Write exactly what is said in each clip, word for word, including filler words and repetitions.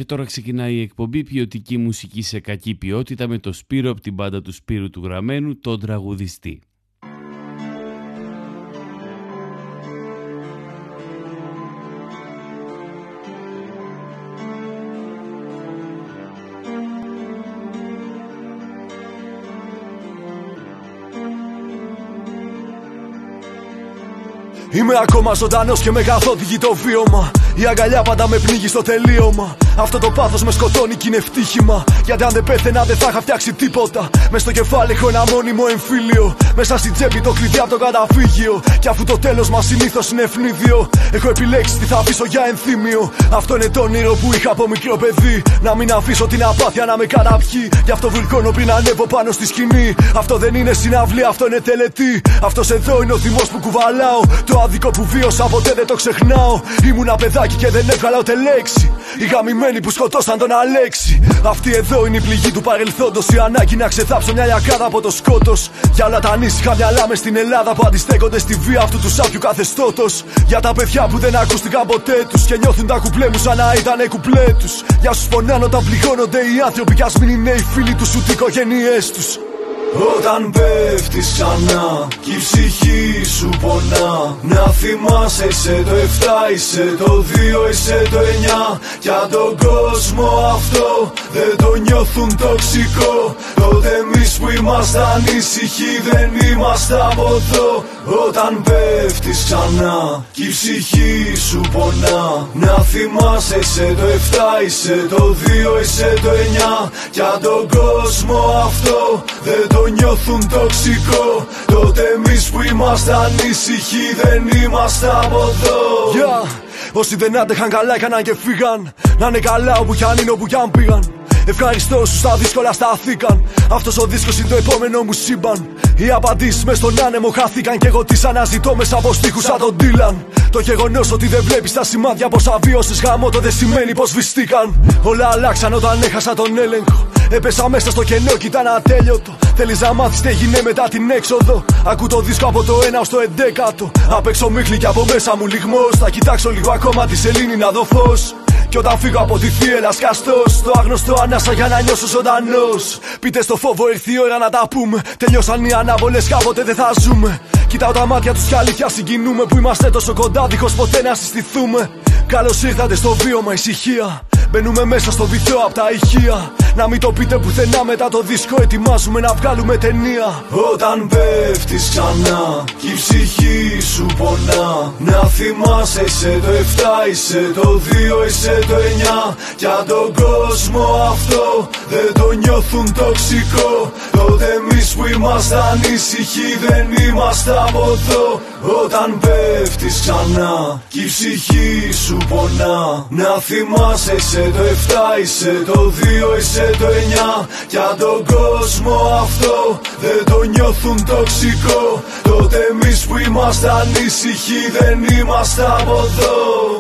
Και τώρα ξεκινάει η εκπομπή ποιοτική μουσική σε κακή ποιότητα με το Σπύρο από την μπάντα του Σπύρου του Γραμμένου, τον τραγουδιστή. Είμαι ακόμα ζωντανός και με καθοδηγεί το βίωμα. Η αγκαλιά πάντα με πνίγει στο τελείωμα. Αυτό το πάθος με σκοτώνει κι είναι ευτύχημα. Γιατί αν δεν πέθαινα δεν θα είχα φτιάξει τίποτα. Μες στο κεφάλι έχω ένα μόνιμο εμφύλιο. Μέσα στην τσέπη το κλειδί από το καταφύγιο. Κι αφού το τέλος μας συνήθως είναι ευνίδιο, έχω επιλέξει τι θα αφήσω για ενθύμιο. Αυτό είναι το όνειρο που είχα από μικρό παιδί. Να μην αφήσω την απάθεια να με καταπιεί. Γι' αυτό βουλκώνω πριν ανέβω πάνω στη σκηνή. Αυτό δεν είναι συναυλία, αυτό είναι τελετή. Αυτός εδώ είναι ο θυμός που κουβαλάω. Το άδικο που βίωσα ποτέ δεν το ξεχνάω. Ήμουνα παιδάκι και δεν έβγαλα ούτε λέξη. Οι γαμημένοι που σκοτώσαν τον Αλέξη. Αυτή εδώ είναι η πληγή του παρελθόντος. Η ανάγκη να ξεθάψω μια λιακάδα από το σκότος. Για όλα τα ανήσυχα μυαλά μες στην Ελλάδα που αντιστέκονται στη βία αυτού του σάπιου καθεστώτος. Για τα παιδιά που δεν ακούστηκαν ποτέ τους και νιώθουν τα κουπλέ μου σαν να ήταν κουπλέ τους. Για όσους πονάνε όταν πληγώνονται οι άνθρωποι κι ας μην είναι οι φίλοι τους ούτε οι οικογένειές τους. Όταν πέφτεις ξανά κι η ψυχή σου πονά, να θυμάσαι είσαι το εφτά, είσαι το δύο, είσαι το εννιά. Κι αν τον κόσμο αυτό δεν το νιώθουν τοξικό, τότε εμείς που ήμασταν ήσυχοι δεν είμαστε από εδώ. Όταν πέφτεις ξανά κι η ψυχή σου πονά, να θυμάσαι είσαι το εφτά, είσαι το δύο, είσαι το εννιά. Κι αν τον κόσμο αυτό δεν το νιώθουν τοξικό, τότε εμείς που ήμασταν ήσυχοι δεν είμαστε από εδώ. Yeah. Όσοι δεν άντεχαν καλά έκαναν και φύγαν. Να είναι καλά όπου κι αν είναι όπου κι αν πήγαν. Ευχαριστώ όσους στα δύσκολα σταθήκαν. Αυτός ο δίσκος είναι το επόμενο μου σύμπαν. Οι απαντήσεις μες στον άνεμο χάθηκαν κι εγώ τις αναζητώ μέσα από στίχους σαν τον Ντίλαν. Το γεγονός ότι δεν βλέπεις τα σημάδια πως αβίωσες γαμώτο δεν σημαίνει πως βυστήκαν. Όλα αλλάξαν όταν έχασα τον έλεγχο. Έπεσα μέσα στο κενό κι ήταν ατέλειωτο. Θέλεις να μάθεις τι έγινε μετά την έξοδο. Ακού το δίσκο από το ένα ως το εντέκατο. Απ' έξω μίχλη κι από μέσα μου λιγμός. Θα κοιτάξω λίγο ακόμα τη σελήνη να δω φως. Κι όταν φύγω από τη θύελα σκαστός, το άγνωστο ανάσα για να νιώσω ζωντανός. Πείτε στο φόβο ήρθε η ώρα να τα πούμε. Τελειώσαν οι ανάβολες, κάποτε δεν θα ζούμε. Κοιτάω τα μάτια τους κι αλήθεια συγκινούμε. Που είμαστε τόσο κοντά δίχως ποτέ να συστηθούμε. Καλώς ήρθατε στο βίωμα ησυχία. Μπαίνουμε μέσα στο βυθό απ' τα ηχεία. Να μην το πείτε πουθενά μετά το δίσκο. Ετοιμάζουμε να βγάλουμε ταινία. Όταν πέφτεις ξανά κι η ψυχή σου πονά, να θυμάσαι είσαι το εφτά, είσαι το δύο, είσαι το εννιά. Κι αν τον κόσμο αυτό δεν το νιώθουν τοξικό, τότε εμείς που ήμασταν ήσυχοι δεν είμαστε από εδώ. Όταν πέφτεις ξανά κι η ψυχή σου πονά, να θυμάσαι είσαι το εφτά, είσαι το δύο, είσαι το εννιά. Κι αν τον κόσμο αυτό δεν το νιώθουν τοξικό, τότε εμείς που ήμασταν ήσυχοι δεν είμαστε από εδώ.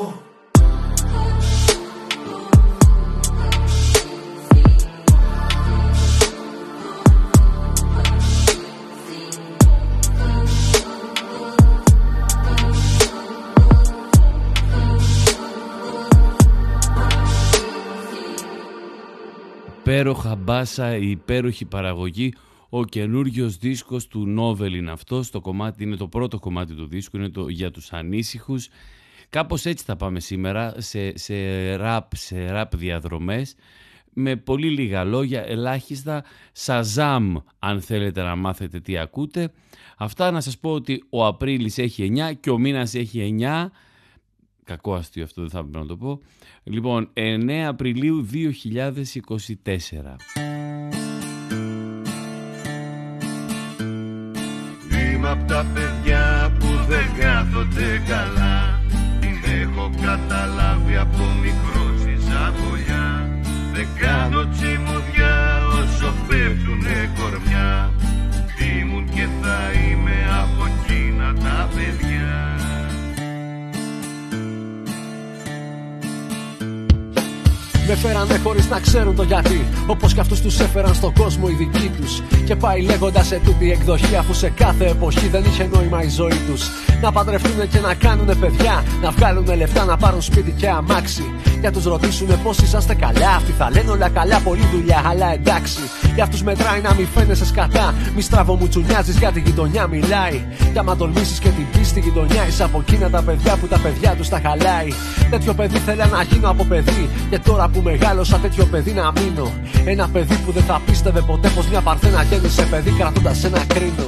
Υπέροχα μπάσα, η υπέροχη παραγωγή. Ο καινούριος δίσκος του Νόβελ είναι αυτός. Το κομμάτι είναι το πρώτο κομμάτι του δίσκου, είναι το για τους ανήσυχους. Κάπως έτσι θα πάμε σήμερα, σε, σε ραπ, σε ραπ διαδρομές, με πολύ λίγα λόγια, ελάχιστα Σαζάμ αν θέλετε να μάθετε τι ακούτε. Αυτά να σας πω ότι ο Απρίλης έχει εννιά και ο μήνας έχει εννιά. Κακό αστείο αυτό, δεν θα πρέπει να το πω. Λοιπόν, εννέα Απριλίου δύο χιλιάδες είκοσι τέσσερα. Είμαι απ' τα παιδιά που δεν κάθονται καλά. Την έχω καταλάβει από μικρό ζυζαβολιά. Δεν κάνω τσιμουδιά όσο πέφτουνε κορμιά. Ήμουν και θα είμαι από εκείνα τα παιδιά. Με φέρανε χωρίς να ξέρουν το γιατί, όπως κι αυτούς τους έφεραν στον κόσμο οι δικοί τους. Και πάει λέγοντας σε τούτη η εκδοχή, αφού σε κάθε εποχή δεν είχε νόημα η ζωή τους. Να παντρευτούν και να κάνουνε παιδιά, να βγάλουνε λεφτά, να πάρουν σπίτι και αμάξι. Για τους ρωτήσουνε πως είσαστε καλά. Αυτοί θα λένε όλα καλά, πολλή δουλειά, αλλά εντάξει. Για αυτούς μετράει να μη φαίνεσαι σκατά. Μη στραβό μου τσουνιάζεις για τη γειτονιά μιλάει. Κι άμα τολμήσεις και την πεις στη γειτονιά, είσαι από εκείνα τα παιδιά που τα παιδιά τους τα χαλάει. Τέτοιο παιδί θέλα να γίνω από παιδί. Και τώρα που μεγάλωσα τέτοιο παιδί να μείνω. Ένα παιδί που δεν θα πίστευε ποτέ πως μια παρθένα γέννησε παιδί κρατώντας ένα κρίνο.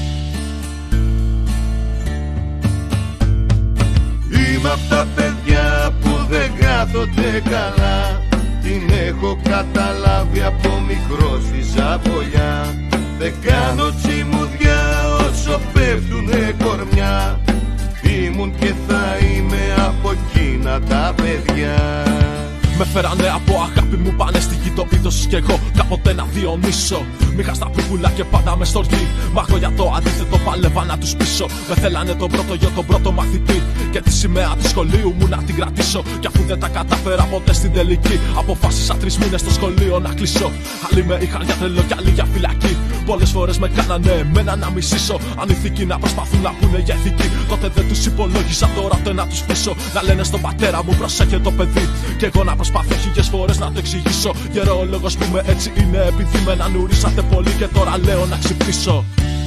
Είμαι απ' τα παιδιά που δεν κάθονται καλά. Την έχω καταλάβει από μικρό στη ζαβολιά. Δεν κάνω τσιμουδιά όσο πέφτουνε κορμιά. Ήμουν και θα είμαι από εκείνα τα παιδιά. Με φέρανε από αγάπη μου, πάνε στη γη το είδος κι εγώ κάποτε να διονύσω. Μήχα στα πουκουλά και πάντα με στοργή. Μα εγώ για το αντίθετο παλεύα να τους πείσω. Με θέλανε τον πρώτο γιο, τον πρώτο μαθητή. Και τη σημαία του σχολείου μου να την κρατήσω. Κι αφού δεν τα κατάφερα ποτέ στην τελική, αποφάσισα τρεις μήνες στο σχολείο να κλείσω. Άλλοι με είχαν για τρελό κι άλλοι για φυλακή. Πολλές φορές με κάνανε εμένα να μισήσω. Ανηθικοί να προσπαθούν να πούνε για ηθική. Τότε δεν τους υπολόγισα, τώρα ούτε να τους πείσω. Να λένε στον πατέρα μου προσέχε το παιδί. Και εγώ να προσπαθώ χίλιες φορές να το εξηγήσω. Γερόλογος που είμαι έτσι είναι επειδή με έναν ουρίσατε πολύ και τώρα λέω να ξυπνήσω.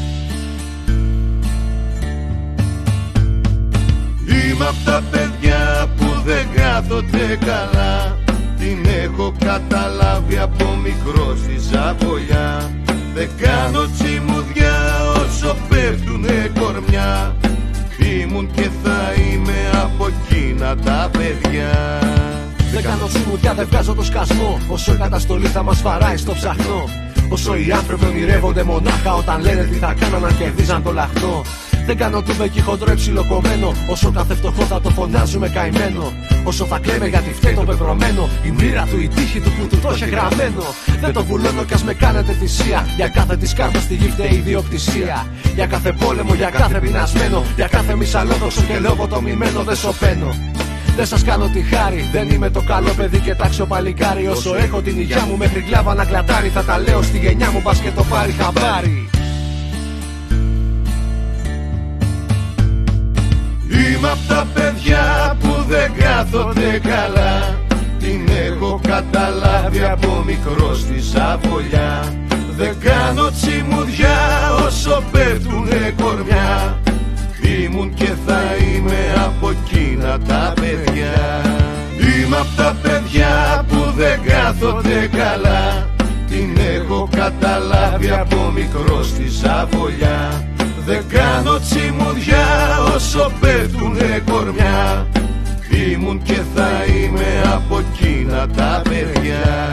Είμαι απ' τα παιδιά που δεν κάθονται καλά. Την έχω καταλάβει από μικρό στη ζαβολιά. Δεν κάνω τσιμουδιά όσο πέφτουνε κορμιά. Ήμουν και θα είμαι από εκείνα τα παιδιά. Δεν κάνω τσιμουδιά, δεν βγάζω το σκασμό. Όσο η καταστολή θα μας βαράει στο ψαχνό. Όσο οι άνθρωποι ονειρεύονται μονάχα όταν λένε τι θα κάναν αν κερδίζαν το λαχνό. Δεν κάνω τούμπεκι χοντρό υψηλοκομμένο. Όσο κάθε φτωχό θα το φωνάζουμε καημένο. Όσο θα κλαίμε γιατί φταίει το πεπρωμένο. Η μοίρα του, η τύχη του που του το είχε γραμμένο. Δεν το βουλώνω κι ας με κάνετε θυσία. Για κάθε της κάρτα στη γη φταίει η ιδιοκτησία. Για κάθε πόλεμο, για κάθε πεινασμένο. Για κάθε μισαλόδοξο και λογοτομημένο δεν σωπαίνω. Δεν σας κάνω τη χάρη, δεν είμαι το καλό παιδί και τάξιο παλικάρι. Όσο έχω την υγειά μου μέχρι κλάβα να κλατάρει, θα τα λέω στη γενιά μου πας και το πάρει χαμπάρι. Είμαι απ' τα παιδιά που δεν κάθονται καλά. Την έχω καταλάβει από μικρό στη ζαβολιά. Δεν κάνω τσιμουδιά όσο πέφτουνε κορμιά. Ήμουν και θα είμαι από εκείνα τα παιδιά. Είμαι απ' τα παιδιά που δεν κάθονται καλά. Την έχω καταλάβει από μικρό στη ζαβολιά. Δεν κάνω τσιμουδιά όσο πέφτουνε κορμιά. Ήμουν και θα είμαι από εκείνα τα παιδιά.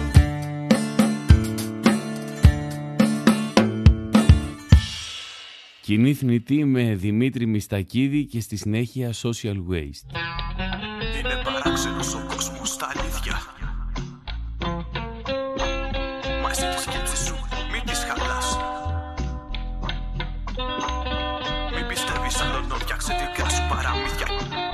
Κοινή θνητή με Δημήτρη Μιστακίδη και στη συνέχεια Social Waste. Είναι παράξενος ο κόσμος στα αλήθεια. Μα εσύ τη σκέψη σου μην τις χαλάς. Μην πιστεύεις άλλον, φτιάξε δικά σου παραμύθια.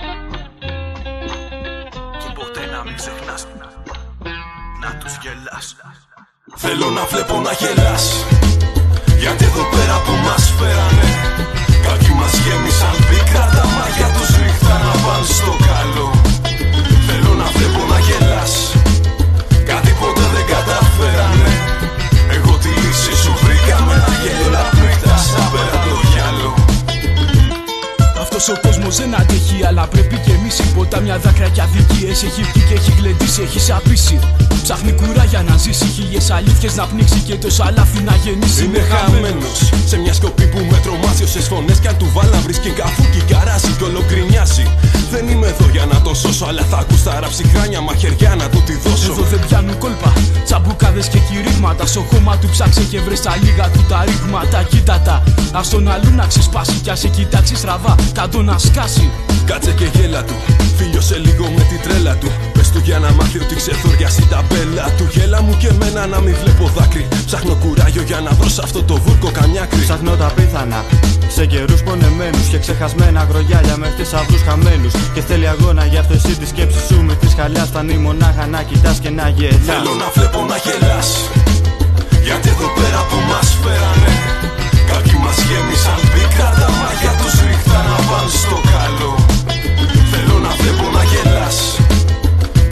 Και ποτέ να μην ξεχνάς να τους γελάς. Θέλω να βλέπω να γελάς. Γιατί εδώ πέρα που μας φέρανε κάποιοι μας γέμισαν πίκρα. Τα μάτια τους ρίχτα να πάνε στο καλό. Θέλω να βλέπω να γελάς. Κάτι ποτέ δεν καταφέρανε. Εγώ τη λύση σου βρήκα με ένα γέλιο λαπνίχτα στα πέρα το γυαλό. Αυτός ο κόσμος δεν αντέχει, αλλά πρέπει κι εμείς. Ποτάμια, δάκρυα και αδικίες έχει βγει και έχει γλεντήσει, έχει σαπίσει. Ψάχνει κουράγια να ζήσει, χίλιες αλήθειες να πνίξει και το σαλάφι να γεννήσει. Είναι χαμένος σε μια σκοπή που με τρομάζει. Όσες φωνές κι αν του βάλαν βρίσκει καφούκι, καράζει κι ολογκρινιάζει. Δεν είμαι εδώ για να το σώσω, αλλά θα ακούς τα ραψιχράνια μαχαιριά να του τη δώσω. Εδώ δεν πιάνουν κόλπα, τσαμπουκάδες και κηρύγματα. Στο χώμα του ψάξε και βρες τα λίγα του τα ρήγματα. Κοίτα τα, ας τον αλλού να ξεσπάσει κι ας σε κοιτάξει στραβά, κάτω να σκάσει. Κάτσε και γέλα του, φίλιωσε λίγο με την τρέλα του. Πες του για να μάθει ότι ξεθοριάσει τα μπέλα του. Γέλα μου και εμένα να μην βλέπω δάκρυ. Ψάχνω κουράγιο για να βρω σε αυτό το βούρκο καμιά άκρη. Ψάχνω τα πίθανα σε καιρούς πονεμένους και ξεχασμένα αγρογιάλια με θησαυρούς χαμένους. Και θέλει αγώνα γι' αυτό εσύ τη σκέψη σου με της χαλιάς φτάνει μονάχα να κοιτάς και να γελάς. Θέλω να βλέπω να γελάς. Γιατί εδώ πέρα που μας φέρανε κάποιοι μας γέμισαν πίκρα. Τα μάτια τους ρίχτα να πάνε στο καλό. Θέλω να βλέπω να γελάς.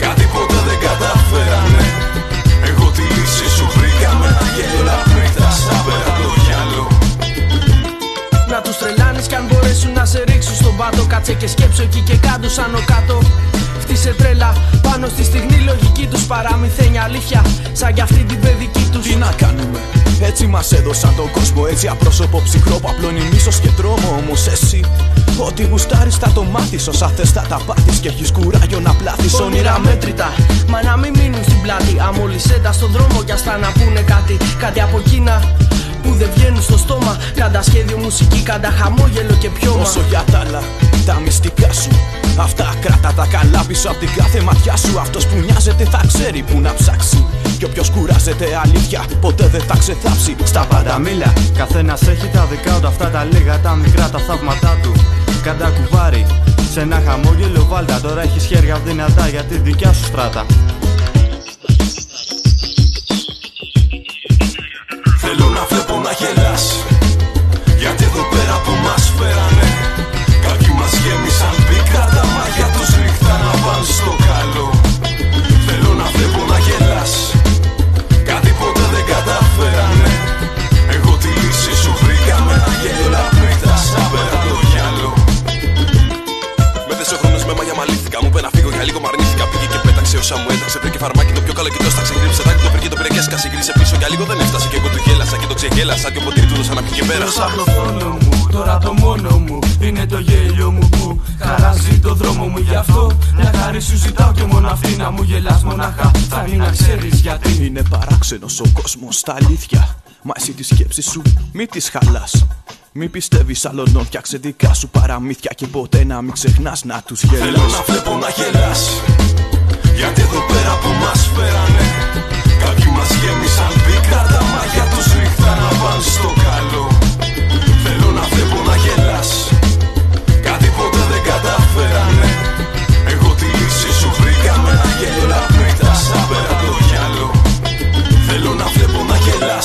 τους άνω κάτω. Φτύσε τρέλα πάνω στη στιγμή λογική τους. Παραμυθένια αλήθεια σαν κι αυτή την παιδική τους. Τι να κάνουμε, έτσι μας έδωσαν τον κόσμο. Έτσι απρόσωπο ψυχρό που απλώνει μίσος και τρόμο. Όμως εσύ ό,τι γουστάρεις θα το μάθεις. Όσα θες θα τα πάθεις και έχεις κουράγιο να πλάθεις. Όνειρα μέτρητα, μα να μην μείνουν στην πλάτη. Αμολυσέτα στον δρόμο κι ας τα να πούνε κάτι. Κάτι από εκείνα που δεν βγαίνουν στο στόμα. Κάντα σχέδιο μουσική, κάντα χαμόγελο και πιώμα. Όσο για τα άλλα, τα μυστικά σου, αυτά κράτα τα καλά πίσω από την κάθε ματιά σου. Αυτός που νοιάζεται θα ξέρει που να ψάξει. Και όποιος κουράζεται αλήθεια ποτέ δεν θα ξεθάψει. Στα πάντα μίλα, καθένας έχει τα δικά του. Αυτά τα λίγα, τα μικρά, τα θαύματά του. Κάντα κουβάρι, σε ένα χαμόγελο βάλτα. Τώρα έχεις χέρια δυνατά για τη δικιά σου στράτα. Θέλω να βλέπω να γελάς, γιατί εδώ πέρα που μας φέρανε κάποιοι μας γέμισαν πίκρα. Τα μάτια τους ρίχτα να πάνε στο καλό. Θέλω να βλέπω να γελάς, κάτι ποτέ δεν καταφέρανε. Εγώ τη λύση σου βρήκα με ένα γέλιο λαπρίκτα σαν πέρα το γυαλό. Με τέσσερις χρόνες με μαγιά μαλήθηκα, μου πέ να φύγω για λίγο μ' αρνήθηκα. Πήγε και πέταξε όσα μου έταξε, βρήκε φαρμάκι το πιο καλό και το στάξε. Γρήψε τάκι, το πήρε και το πήρε και έσκασε. Γύρισε πίσω για λίγο δεν έφτασε και εγώ του γέλασα και το ξεγέλασα. Και ο ποτήρι του δώσα να πιει και πέρασα. Απ' το φόνο μου, τώρα το μόνο μου είναι το γέλιο μου που χαράζει το δρόμο μου. Γι' αυτό μια χάρη σου ζητάω και μόνο αυτή να μου γελάς μονάχα. Φτάνει να ξέρεις γιατί. Είναι παράξενος ο κόσμος στα αλήθεια. Μα εσύ τη σκέψη σου μη τις χαλάς. Μη πιστεύεις άλλον, φτιάξε δικά σου παραμύθια και ποτέ να μην ξεχνάς να τους γελάς. Θέλω να βλέπω να γελάς, γιατί εδώ πέρα που μας φέρανε κάποιοι μας γέμισαν πίκρα. Τα μάτια τους ρίχτα να πάνε στο καλό. Θέλω να βλέπω να γελάς, κάτι ποτέ δεν καταφέρανε. Εγώ τη λύση σου βρήκα με ένα γέλιο λαπρίκτα σαν πέρα το γυαλό. Θέλω να βλέπω να γελάς.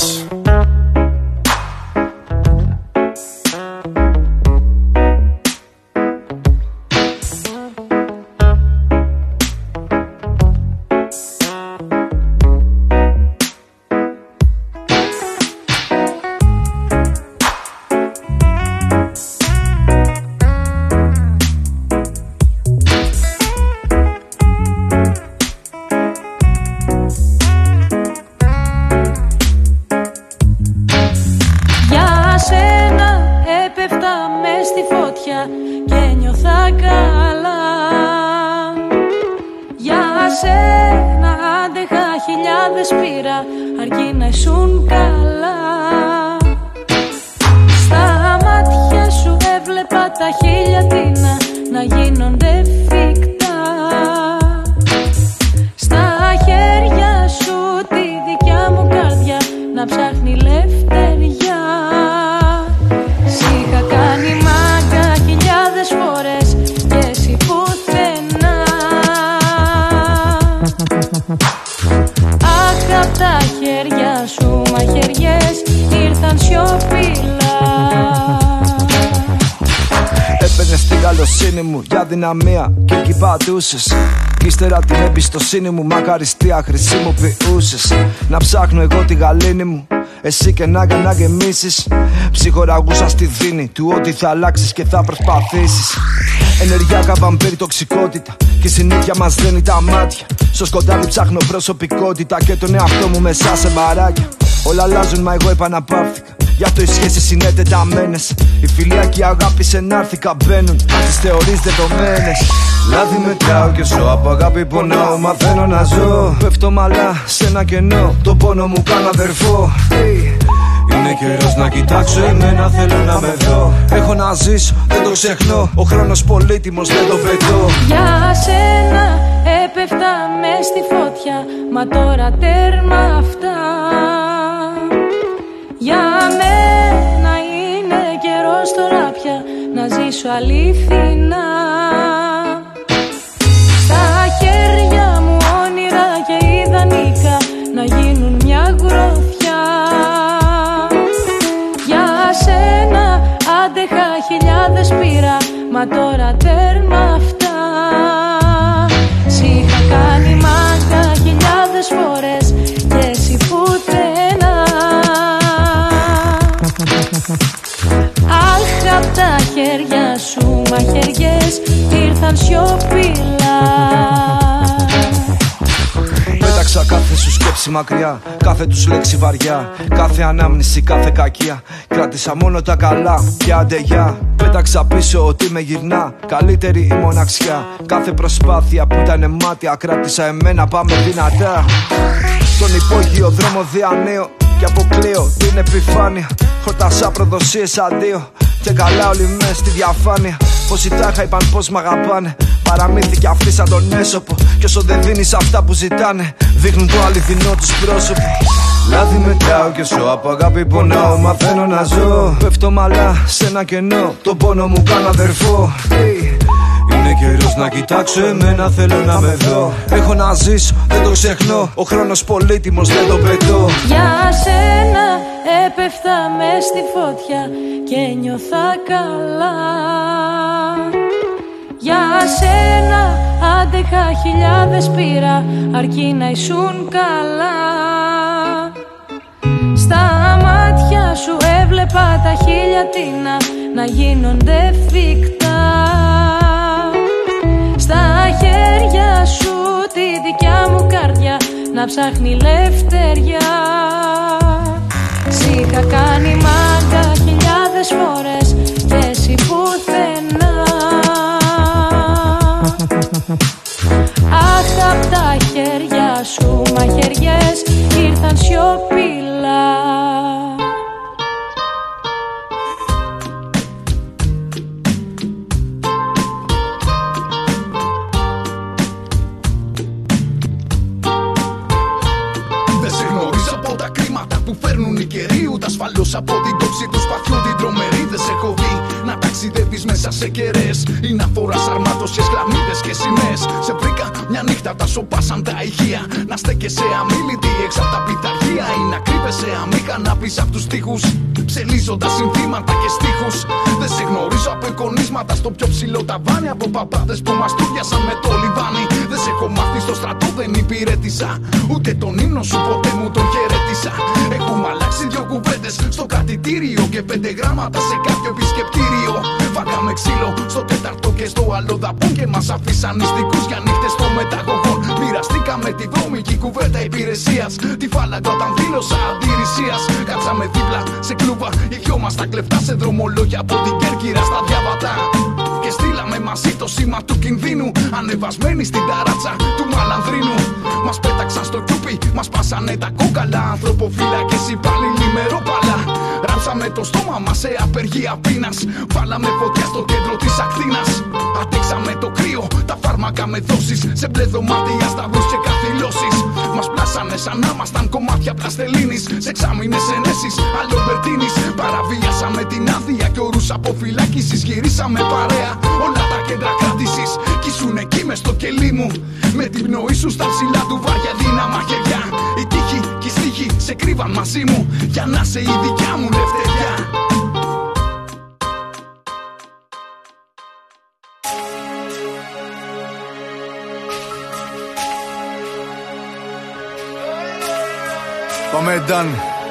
Αρκεί να ήσουν καλά. Στα μάτια σου έβλεπα τα χιλιατίνα να γίνονται φυκτά. Στα χέρια σου τη δικιά μου καρδιά να ψάχνει λευτεριά. Σ' είχα κάνει μάγκα χιλιάδες φορές και εσύ πουθενά. Αχ, απ' τα χέρια σου μαχαιριές ήρθαν σιωπηλά. Έπαιρνες την καλοσύνη μου για δυναμία και εκεί πατούσες. Κι ύστερα την εμπιστοσύνη μου μακαριστία χρησιμοποιούσες. Να ψάχνω εγώ τη γαλήνη μου, εσύ και να για να γεμίσεις. Ψυχοραγούσα στη δίνη του ότι θα αλλάξεις και θα προσπαθήσεις. Ενεργειά καβαμπέρι τοξικότητα και η συνήθεια μας δένει τα μάτια. Στο σκοτάδι ψάχνω προσωπικότητα και τον εαυτό μου μέσα σε μπαράκια. Όλα αλλάζουν μα εγώ επαναπαύθηκα. Γι' αυτό οι σχέσεις είναι τεταμένες. Η φιλία και η αγάπη σε να'ρθηκα μπαίνουν. Αν τις θεωρείς δεδομένες. Λάθη μετράω και ζω, από αγάπη πονάω. Μαθαίνω να ζω. Πέφτω μαλά σε ένα κενό. Το πόνο μου κάνω αδερφό. Είναι καιρός να κοιτάξω εμένα, θέλω να με δω. Έχω να ζήσω, δεν το ξεχνώ. Ο χρόνος πολύτιμος, δεν το πετώ. Για σένα έπεφτα μες στη φωτιά, μα τώρα τέρμα αυτά. Για μένα είναι καιρός τώρα πια να ζήσω αληθινά. Στα χέρια μου όνειρα και ιδανικά να γίνουν μια γροθιά. Για σένα άντεχα χιλιάδες πήρα, μα τώρα τέρμα αυτά. Σ' είχα κάνει μάγκα χιλιάδες φορές και εσύ πουθενά. Αχ, απ' τα χέρια σου μαχαιριές ήρθαν σιωπηλά. Κράτησα κάθε σου σκέψη μακριά, κάθε τους λέξη βαριά, κάθε ανάμνηση, κάθε κακία. Κράτησα μόνο τα καλά και άντε γεια. Πέταξα πίσω ότι με γυρνά, καλύτερη η μοναξιά. Κάθε προσπάθεια που ήταν μάτια, κράτησα εμένα, πάμε δυνατά. Στον υπόγειο δρόμο διανύω και αποκλείω την επιφάνεια. Χορτάσα προδοσίες αντίο και καλά όλοι μες στη διαφάνεια. Πόσοι τάχα είπαν πως μ' αγαπάνε, παραμύθι κι αυτοί σαν τον έσωπο. Κι όσο δεν δίνεις αυτά που ζητάνε, δείχνουν το αληθινό τους πρόσωπο. Λάθη μετράω και σω από αγάπη πονάω, μαθαίνω να ζω. Πέφτω μαλά σε ένα κενό, το πόνο μου κάνω αδερφό. Hey. Είναι καιρός να κοιτάξω εμένα, θέλω να με δω. Έχω να ζήσω, δεν το ξεχνώ, ο χρόνος πολύτιμος, δεν το πετώ. Για σένα έπεφτα μες στη φωτιά και νιώθα καλά. Για σένα άντεχα χιλιάδες πήρα, αρκεί να ήσουν καλά. Στα μάτια σου έβλεπα τα χίλια τίνα να γίνονται φυκτά. Στα χέρια σου τη δικιά μου καρδιά να ψάχνει λευτεριά. Σ' είχα κάνει μάγκα χιλιάδες φορές και εσύ πουθενά. Αχ, απ' τα χέρια σου μαχαιριές ήρθαν σιωπηλά. Δεν σε γνωρίζω από τα κρίματα που φέρνουν οι καιροί, ούτε ασφαλώς από την κόψη του σπαθιού την τρομερή. Δεν σε έχω δει να ταξιδεύεις μέσα σε κεραίες ή να φοράς αρμάτωσες, χλαμίδες και σημαίες. Σε βρήκα μια νύχτα τα σοπάσαν τα ηχεία, να στέκεσαι αμίλητη έξω απ' τα πειθαρχία ή να κρύβεσαι αμήχανα πίσω απ' τους τοίχους, ψελίζοντας συνθήματα και στίχους. Δεν σε γνωρίζω από εικονίσματα στο πιο ψηλό ταβάνι, από παπάδες που μας τούριασαν με το λιβάνι. Δεν σε έχω μάθει στο στρατό, δεν υπηρέτησα, ούτε τον ύμνο σου ποτέ μου τον χαιρέτησα. Έχουμε αλλάξει δυο κουβέντες στο κρατητήριο και πέντε γράμματα σε κάποιο επισκεπτήριο. Φάγαμε ξύλο στο τέταρτο και στο άλλο δαπών και μας αφήσαν νηστικούς για νύχτες των μεταγωγών. Μοιραστήκαμε τη βρώμικη κουβέντα υπηρεσίας, τη φάλαγγα όταν δήλωσα αντιρρησίας. Κάτσαμε δίπλα σε κλούβα, ηχιόμασταν κλεφτά σε δρομολόγια από την Κέρκυρα στα Διαβατά. Και στείλαμε μαζί το σήμα του κινδύνου, ανεβασμένοι στην ταράτσα του Μαλανδρίνου. Μας πέταξαν στο κιούπι, μας πάσανε τα κόκαλα, ανθρωποφύλακες υπάλληλοι με ρόπαλα. Ράψαμε το στόμα μας σε απεργία πείνας, βάλαμε φωτιά στο κέντρο της Ακτίνας. Αντέξαμε το κρύο, τα φάρμακα με δόσεις, σε μπλε δωμάτια, σταυρούς και καθυλώσεις. Μας πλάσανε σαν να ήμασταν κομμάτια πλαστελίνης, σε εξάμηνες ενέσεις Αλμπερτίνης. Παραβίασαμε την άδεια και όρους αποφυλάκησης, γυρίσαμε παρέα όλα τα κέντρα κράτησης. Κι ήσουν εκεί μες στο κελί μου, με την πνοή σου στα ψηλά του βάρια δύναμα χεριά. Η τύχη και η στίχη σε κρύβαν μαζί μου, για να σε η δικιά μου λευτεριά. Πάμε Νταν.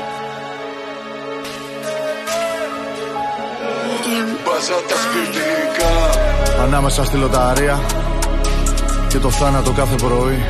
Μπάζα τα σπιτικά, ανάμεσα στη λοταρία και το θάνατο κάθε πρωί.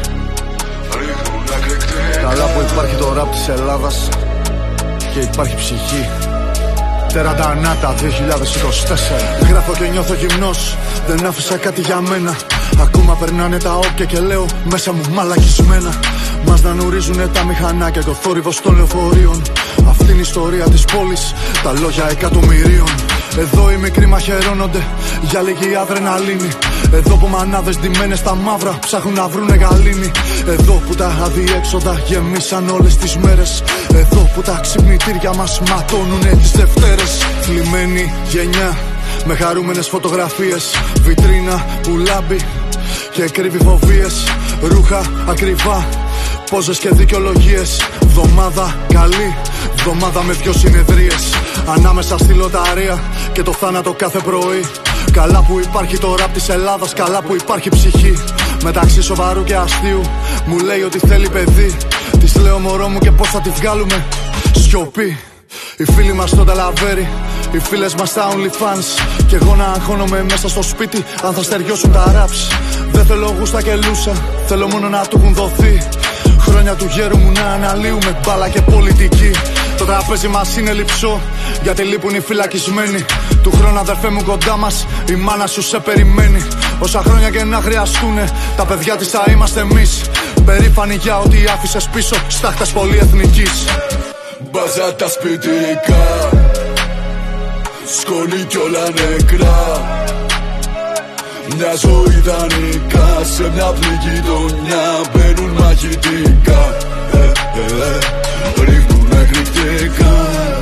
Καλά που υπάρχει το ραπ της Ελλάδας και υπάρχει ψυχή. Τεραντανάτα δύο χιλιάδες είκοσι τέσσερα. Γράφω και νιώθω γυμνός, δεν άφησα κάτι για μένα. Ακόμα περνάνε τα όποια και λέω μέσα μου μαλακισμένα. Μας δανουρίζουνε τα μηχανάκια και ο θόρυβος των λεωφορείων. Αυτή είναι η ιστορία της πόλης, τα λόγια εκατομμυρίων. Εδώ οι μικροί μαχαιρώνονται για λίγη αδρεναλίνη. Εδώ που μανάδες ντυμένες στα μαύρα ψάχνουν να βρουνε γαλήνη. Εδώ που τα αδιέξοδα γεμίσαν όλες τις μέρες. Εδώ που τα ξυπνητήρια μας ματώνουνε τις Δευτέρες. Θλιμμένη γενιά με χαρούμενες φωτογραφίες, βιτρίνα που λάμπει και κρύβει φοβίες. Ρούχα ακριβά, πόζες και δικαιολογίες. Βδομάδα καλή, βδομάδα με δυο συνεδρίες. Ανάμεσα στη λοταρία και το θάνατο κάθε πρωί. Καλά που υπάρχει το ραπ της Ελλάδας, καλά που υπάρχει ψυχή. Μεταξύ σοβαρού και αστείου μου λέει ότι θέλει παιδί. Της λέω μωρό μου και πώς θα τη βγάλουμε, σιωπή. Οι φίλοι μας στο Τελαβέρι, οι φίλες μας στα OnlyFans. Κι εγώ να αγχώνομαι μέσα στο σπίτι αν θα στεριώσουν τα raps. Δεν θέλω γούστα και λούσα, θέλω μόνο να του έχουν δοθεί. Χρόνια χρόνια του γέρου μου να αναλύουμε μπάλα και πολιτική. Το τραπέζι μας είναι λειψό, γιατί λείπουν οι φυλακισμένοι. Του χρόνου αδερφέ μου κοντά μας, η μάνα σου σε περιμένει. Όσα χρόνια και να χρειαστούνε, τα παιδιά της θα είμαστε εμείς. Περήφανοι για ό,τι άφησες πίσω, στάχτας πολυεθνικής. Μπάζα τα σπιτικά, σκόνη κι όλα νεκρά. Μια ζωή δανεικά, σε μια απλή γειτονιά μπαίνουν μαχητικά. ε, ε, ε, Ρίχνουνε εκρηκτικά,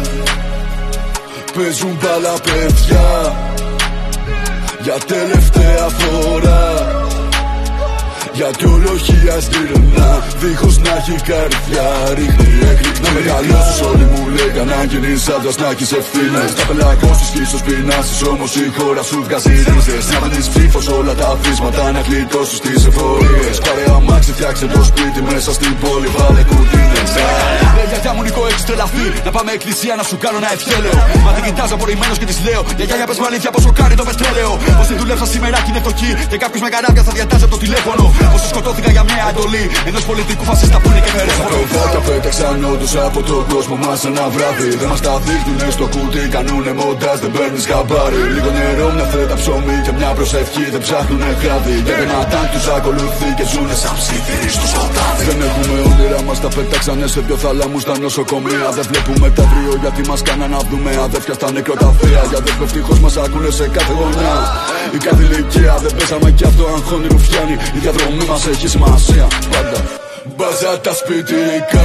παίζουν μπάλα παιδιά για τελευταία φορά. Γιατί ολοχία στυρνά, δίχως να έχει καρδιά. Ρίχνει έκρηκτη. Να μεγαλώσεις όλοι μου λέγαν να γίνεις άντρας, να έχεις ευθύνες. Θα πελακώσεις κι ίσως πεινάσεις, όμως η χώρα σου βγάζει ρίζες. Να βάλεις ψήφος όλα τα βίσματα, να γλιτώσεις τις εφορίες. Πάρε αμάξι, φτιάξε το σπίτι μέσα στην πόλη, βάλε κουρτίνες. Ρε γιαγιά μου Νικό, έχεις τρελαθεί. Να πάμε εκκλησία να σου κάνω ένα ευχέλαιο. Μα την κοιτάζω απορριμμένος και της λέω: γιαγιά, για πες μου αλήθεια, πόσο κάνει το πετρέλαιο. Πως την δουλέψα σήμερα κι είναι φτωχή. Και κάποιος με καράβια θα διατάζει από το τηλέφωνο. Όσοι σκοτώθηκαν για μια εντολή ενός πολιτικού φασίστα που είναι και μερέφωνο. Τα παιδάκια πέταξαν όντως από τον κόσμο μας ένα βράδυ. Δεν μας τα δείχνουνε στο κούτι, κάνουνε μοντάζ, δεν παίρνεις χαμπάρι. Λίγο νερό, μια φέτα ψωμί και μια προσευχή, δεν ψάχνουνε χάδι. Για ένα τάγκ τους ακολουθεί και ζουνε σαν ψήθυροι στο σκοτάδι. Δεν έχουμε όνειρα, μας τα πέταξανε σε δυο θάλαμους στα νοσοκομεία. Δεν βλέπουμε τα τρίο γιατί μας κάναν να δούμε αδέρφια στα νεκροταφεία. Για δεν ευτυχώς μας ακούνε σε κάθε γωνιά. Η κάθε ηλικία δεν πέσαμε κι αυτό αγχώνει ρουφιάνει. Η διαδρομή μας έχει σημασία πάντα. Μπάζα τα σπιτικά,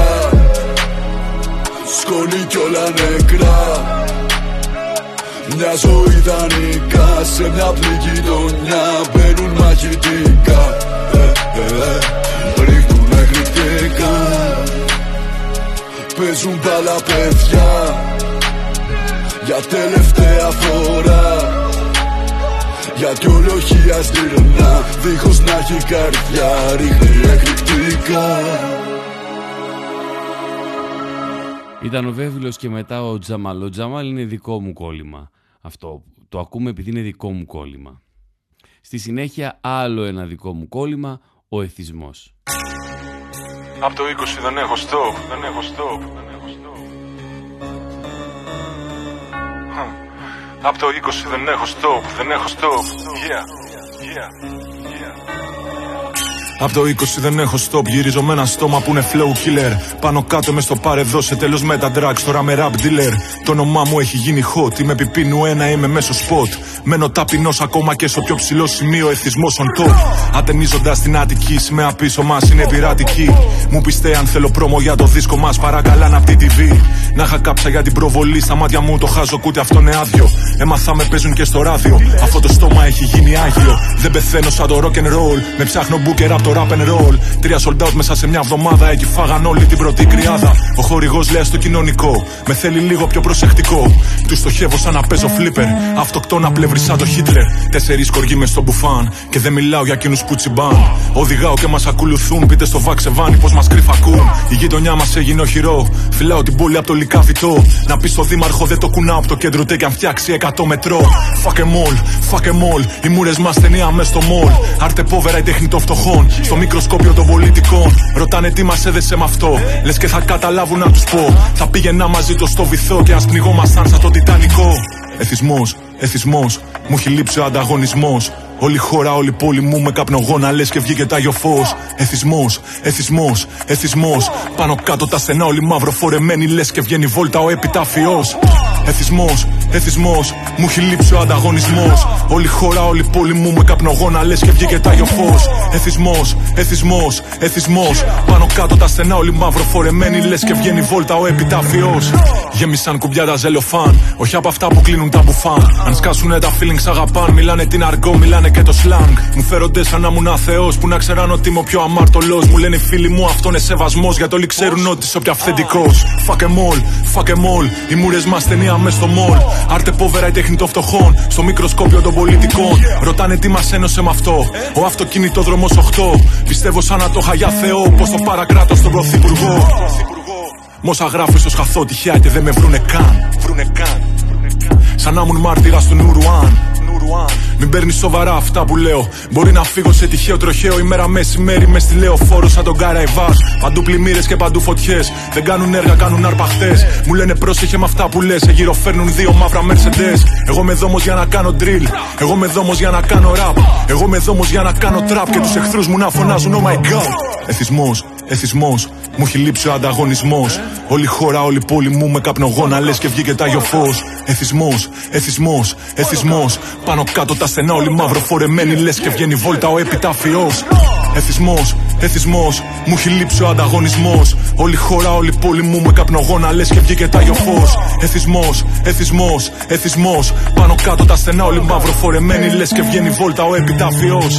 σκόνη κι όλα νεκρά. Μια ζωή δανεικά, σε μια απλή γειτονιά μπαίνουν μαχητικά. ε, ε, ε, Ρίχνουνε εκρηκτικά, παίζουν μπάλα παιδιά για τελευταία φορά. Γιατί ολοχία στυρνά, δίχως να έχει καρδιά, ρίχνει εκρηκτικά. Ήταν ο Βέβυλος και μετά ο Τζαμάλ. Ο Τζαμάλ είναι δικό μου κόλλημα. Αυτό το ακούμε επειδή είναι δικό μου κόλλημα. Στη συνέχεια άλλο ένα δικό μου κόλλημα, ο εθισμός. Απ' το είκοσι δεν έχω stop, δεν έχω stop, δεν έχω stop. Απ' το είκοσι δεν έχω stop, δεν έχω stop. Yeah, yeah, yeah. Απ' το είκοσι δεν έχω stop, γυρίζω με ένα στόμα που είναι flow killer. Πάνω κάτω με στο πάρε δώσε τέλος με τα drugs, τώρα με rap dealer. Το όνομά μου έχει γίνει hot, είμαι πιπίνου ένα, είμαι μέσω spot. Μένω ταπεινός ακόμα και στο πιο ψηλό σημείο, εθισμός on top. Ατενίζοντας την Αττική, σημαία πίσω μας είναι πειρατική. Μου πιστε αν θέλω πρόμο για το δίσκο μας, παρακαλά να πει τι βι. Να είχα κάψα για την προβολή, στα μάτια μου το χάζω κούτε αυτό είναι άδειο. Έμαθα με παίζουν και στο ράδιο, αυτό το στόμα έχει γίνει άγιο. Δεν πεθαίνω σαν το rock and roll, με ψάχνω μπούκερ από το rap and roll. Τρία sold out μέσα σε μια εβδομάδα, εκεί φάγαν όλη την πρώτη κρυάδα. Ο χορηγός λέει στο κοινωνικό, με θέλει λίγο πιο προσεκτικό. Του στοχεύω σαν να παίζω flipper, αυτοκτόνα πλευρή σαν το Χίτλερ. Τέσσερις κοργοί μες στο μπουφάν, και δεν μιλάω για εκείνους που τσιμπάν. Οδηγάω και μας ακολουθούν, πείτε στο βαξεβάνι πως μας κρυφακούν. Η γειτονιά μας έγινε οχυρό, φυλάω την πόλη από το λικαβιτό. Να πει στο δήμαρχο δεν το κουνάω από το κέντρο, τε κι αν φτιάξει εκατό μετρό. Fuck em all, fuck em all, οι μούρες μας ταινία μες στο μολ. Άρτε πόβερα η τέχνη των φτωχών, στο μικροσκόπιο των πολιτικών. Ρωτάνε τι μας έδεσε με αυτό, λες και θα καταλάβουν να τους πω. Θα πήγαινα μαζί το στο βυθό και ας πνιγόμασταν σαν το Τιτανικό. Εθισμός, εθισμός, μου έχει λείψει ο ανταγωνισμός. Όλη η χώρα, όλη η πόλη μου με καπνογόνα λες και βγήκε τάγιο φως. Εθισμός, εθισμός, εθισμός. Πάνω κάτω τα στενά όλοι μαύρο φορεμένοι λες και βγαίνει βόλτα ο επιτάφιος. Εθισμός, εθισμός, μου έχει λείψει ο ανταγωνισμός. Όλη η χώρα, όλη η πόλη μου με καπνογόνα λες και βγήκε τάγιο φως. Εθισμός, εθισμός, εθισμός. Πάνω κάτω τα στενά όλοι μαύρο φορεμένοι λες και βγαίνει βόλτα ο επιτάφιος. Γέμισαν κουμπιά τα ζελοφάν, όχι από αυτά που κλείνουν τα μπουφάν. Αν σκάσουνε τα feelings αγαπάν, μιλάνε την αργό, μιλάνε και το slang. Μου φέρονται σαν να ήμουν αθεός, που να ξέραν ότι είμαι ο πιο αμάρτωλος. Μου λένε οι φίλοι μου αυτό είναι σεβασμός, γιατί όλοι ξέρουν ότι είσαι ο πιο αυθεντικός. Fuck em all, fuck em all, οι μούρες μας ταινία μες στο μολ. Άρτε πόβερα η τέχνη των φτωχών, στο μικροσκόπιο των πολιτικών. Ρωτάνε τι μας ένωσε με αυτό, ο αυτοκινητόδρομος οκτώ. Πιστεύω σαν να το είχα για Θεό, πως το παρακράτω στον πρωθυπουργό. Μόσα γράφω ίσως χαθώ τυχαία και δεν με βρουνε καν. Βρουνε καν. Σαν να ήμουν μάρτυρας του Νουρουάν. Μην παίρνει σοβαρά αυτά που λέω. Μπορεί να φύγω σε τυχαίο τροχαίο ημέρα μεσημέρι με στη λεωφόρο σαν τον Καραϊβάς. Παντού πλημμύρες και παντού φωτιές. Δεν κάνουν έργα, κάνουν αρπαχτές. Μου λένε πρόσεχε με αυτά που λες. Εγείρο φέρνουν δύο μαύρα Mercedes. Εγώ με δόμος για να κάνω drill. Εγώ με δόμος για να κάνω rap. Εγώ με δόμος για να κάνω trap. Και τους εχθρούς μου να φωνάζουν oh my god. Εθισμός, εθισμός. Μου έχει λείψει ο ανταγωνισμός. Όλη η χώρα, όλη η πόλη μου με καπνογόνα λες και βγήκε τάγιο φως. Εθισμός, εθισμός, εθισμός. Πάνω κάτω τα στενά, όλοι μαύρο φορεμένοι λες και βγαίνει βόλτα ο επιτάφιος. Εθισμός, εθισμός. Μου έχει λείψει ο ανταγωνισμός. Όλη η χώρα, όλη η πόλη μου με καπνογόνα λες και βγήκε τάγιο φως. Εθισμός, εθισμός, εθισμός. Πάνω κάτω τα στενά, όλοι μαύρο φορεμένοι λες και βγαίνει βόλτα ο επιτάφιος.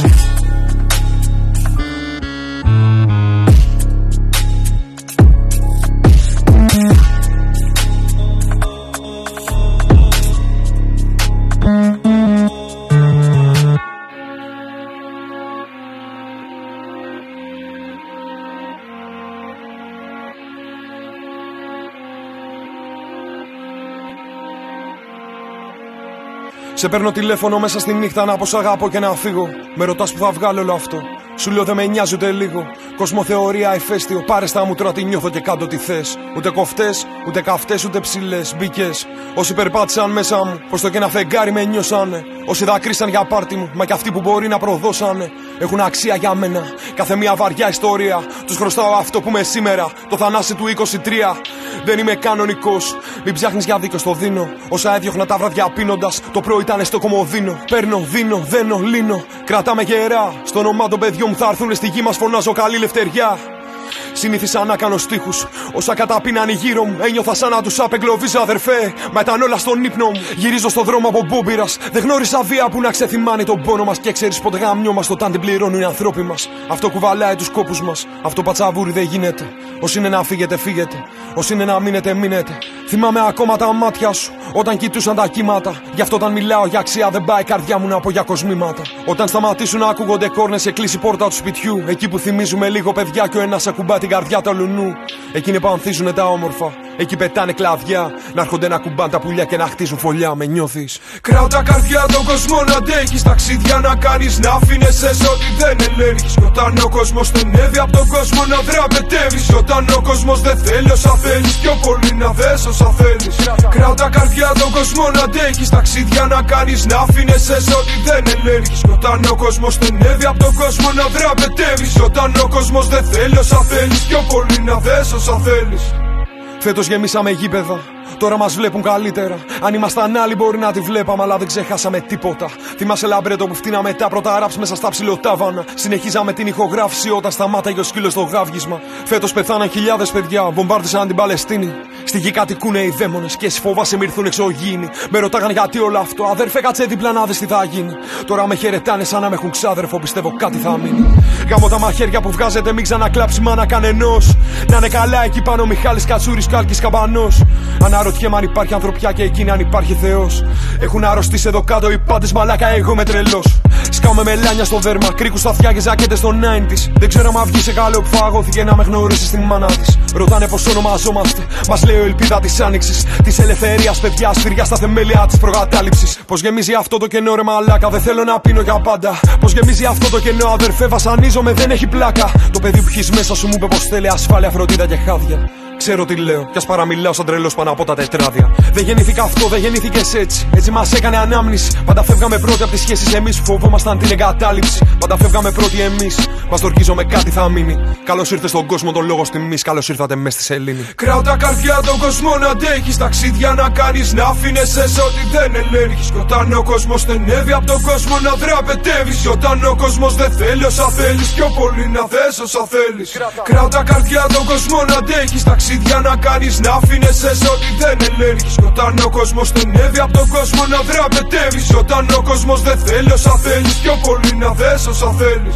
Σε παίρνω τηλέφωνο μέσα στη νύχτα να πω σ' αγαπώ και να φύγω. Με ρωτάς που θα βγάλω όλο αυτό. Σου λέω δεν με νοιάζει ούτε λίγο. Κοσμοθεωρία ηφαίστειο. Πάρε στα μούτρα τι νιώθω και κάτω τι θες. Ούτε κοφτές, ούτε καυτές, ούτε ψηλές. Μπήκες. Όσοι περπάτησαν μέσα μου, πως το και ένα φεγγάρι με νιώσανε. Όσοι δακρύσαν για πάρτι μου, μα κι αυτοί που μπορεί να προδώσανε. Έχουν αξία για μένα. Κάθε μια βαριά ιστορία. Τους χρωστάω αυτό που είμαι σήμερα. Το θανάσι του είκοσι τρία. Δεν είμαι κανονικός. Μην ψάχνεις για δίκιο στο δίνω. Όσα έδιωχνα τα βράδια πίνοντας. Το πρωί ήταν στο κομμωδίνο. Παίρνω, δίνω, δένω, λύνω. Κρατάμε γερά. Στο όνομά των παιδιών μου θα έρθουν στη γη μας. Φωνάζω καλή λευτεριά. Συνήθισα να κάνω στίχους. Όσα καταπίνανε γύρω μου. Ένιωθα σαν να τους απεγκλωβίζω αδερφέ. Μα ήταν όλα στον ύπνο μου. Γυρίζω στον δρόμο από μπόμπυρας. Δεν γνώρισα βία που να ξεθυμάνει τον πόνο μας. Και ξέρεις πότε γαμιόμαστε όταν την πληρώνουν οι ανθρώποι μας. Αυτό κουβαλάει τους κόπους μας. Αυτό πατσαβούρι δεν γίνεται. Όσοι είναι να φύγετε, φύγετε. Όσοι είναι να μείνετε, μείνετε. Θυμάμαι ακόμα τα μάτια σου όταν κοιτούσαν τα κύματα. Γι' αυτό όταν μιλάω για αξία δεν πάει η καρδιά μου να πω για κοσμήματα. Όταν σταματήσουν να ακούγονται κόρνες και κλείσει η πόρτα του σπιτιού. Εκεί που θυμίζουμε λίγο παιδιά και ο ένας ακουμπά την καρδιά του αλουνού. Εκείνοι που ανθίζουνε τα όμορφα. Εκεί πετάνε κλαδιά. Να έρχονται να κουμπάν τα πουλιά και να χτίζουν φωλιά. Με νιώθεις. Κράω τα καρδιά τον κόσμο να αντέχεις. Ταξίδια να κάνεις. Να αφήνεσαι ό,τι δεν ελέγχεις. Κι όταν ο κόσμος στενεύει απ' τον κόσμο να δραπετεύεις. Όταν ο κόσμος δεν θέλει όσα θέλεις. Πιο πολύ να δες όσα θέλεις. Κράω τα καρδιά τον κόσμο να αντέχεις. Ταξίδια να κάνεις. Να αφήνεσαι ό,τι δεν ελέγχεις. Κι όταν ο κόσμος στενεύει απ' τον κόσμο να δραπετεύεις. Όταν ο κόσμος δεν θέλει όσα θέλεις. Πιο πολύ να δες όσα θέλεις. Φέτος γεμίσαμε γήπεδα. Τώρα μας βλέπουν καλύτερα. Αν ήμασταν άλλοι μπορεί να τη βλέπαμε, αλλά δεν ξεχάσαμε τίποτα. Θυμάσαι λαμπρέτο που φτύναμε τα πρώτα ράψ μέσα στα ψιλοτάβανα. Συνεχίζαμε την ηχογράφηση όταν σταμάταγε ο σκύλος στο γάβγισμα. Φέτος πεθάναν χιλιάδες παιδιά, βομβάρδισαν την Παλαιστίνη. Στη γη κατοικούνε οι δαίμονες και εσύ φοβάσαι μη ήρθουν εξωγήινοι. Με ρωτάγαν γιατί όλο αυτό, αδερφέ κάτσε δίπλα να δεις τι θα γίνει. Τώρα με χαιρετάνε σαν να με έχουν ξάδερφο, πιστεύω κάτι θα μείνει. Γάμω τα μαχαίρια που βγάζετε, μην ξανακλάψει μάνα κανενός. Να είναι καλά εκεί πάνω Μιχάλης Κατσούρης Κάλκης Καμπανός. Αναρωτιέμαι αν υπάρχει ανθρωπιά και εκείνη αν υπάρχει Θεός. Έχουν αρρωστήσει εδώ κάτω οι πάντες μαλάκα, εγώ είμαι τρελός. Σκάω με μελάνια στο δέρμα, κρίκους στα αυτιά και ζακέτες στο ενενήντα. Δεν ξέρω αν βγει σε καλό που φαγώθηκε να με γνωρίσει στη μάνα της. Ρωτάνε πως ονομαζόμαστε, μας λέει ο ελπίδα της άνοιξης. Της ελευθερίας, παιδιά, σφυριά στα θεμέλια της προκατάληψης. Πως γεμίζει αυτό το κενό, ρε μαλάκα, δεν θέλω να πίνω για πάντα. Πως γεμίζει αυτό το κενό, αδερφέ, βασανίζομαι, δεν έχει πλάκα. Το παιδί που έχεις μέσα σου μου είπε πως θέλει ασφάλεια, φροντίδα και χάδια. Ξέρω τι λέω, κι ας παραμιλάω σαν τρελός πάνω από τα τετράδια. Δεν γεννήθηκα αυτό, δεν γεννήθηκες έτσι. Έτσι μας έκανε ανάμνηση. Πάντα φεύγαμε πρώτοι από τις σχέσεις εμείς που φοβόμασταν την εγκατάλειψη. Πάντα φεύγαμε πρώτοι εμείς. Μας τορκίζομαι κάτι θα μείνει. Καλώς ήρθες στον κόσμο, τον λόγο τιμής. Καλώς ήρθατε μες στη σελήνη. Κράω τα καρδιά τον κόσμο να αντέχεις. Ταξίδια να κάνεις. Να αφήνεσαι σε ό,τι δεν ελέγχεις. Κι όταν ο κόσμος στενεύει απ' τον κόσμο να δραπετεύεις. Όταν ο κόσμος δεν θέλει όσα θέλεις. Πιο πολύ να θες όσα θέλεις. Κράω τα καρδιά τον κόσμο να αντέχεις. Ταξίδια να κάνεις. Να αφήνεσαι σε ό,τι δεν ελέγχεις. Κι όταν ο κόσμος στενεύει απ' τον κόσμο να δραπετεύεις. Όταν ο κόσμος δεν θέλει όσα θέλεις. Πιο πολύ να δες όσα θέλεις.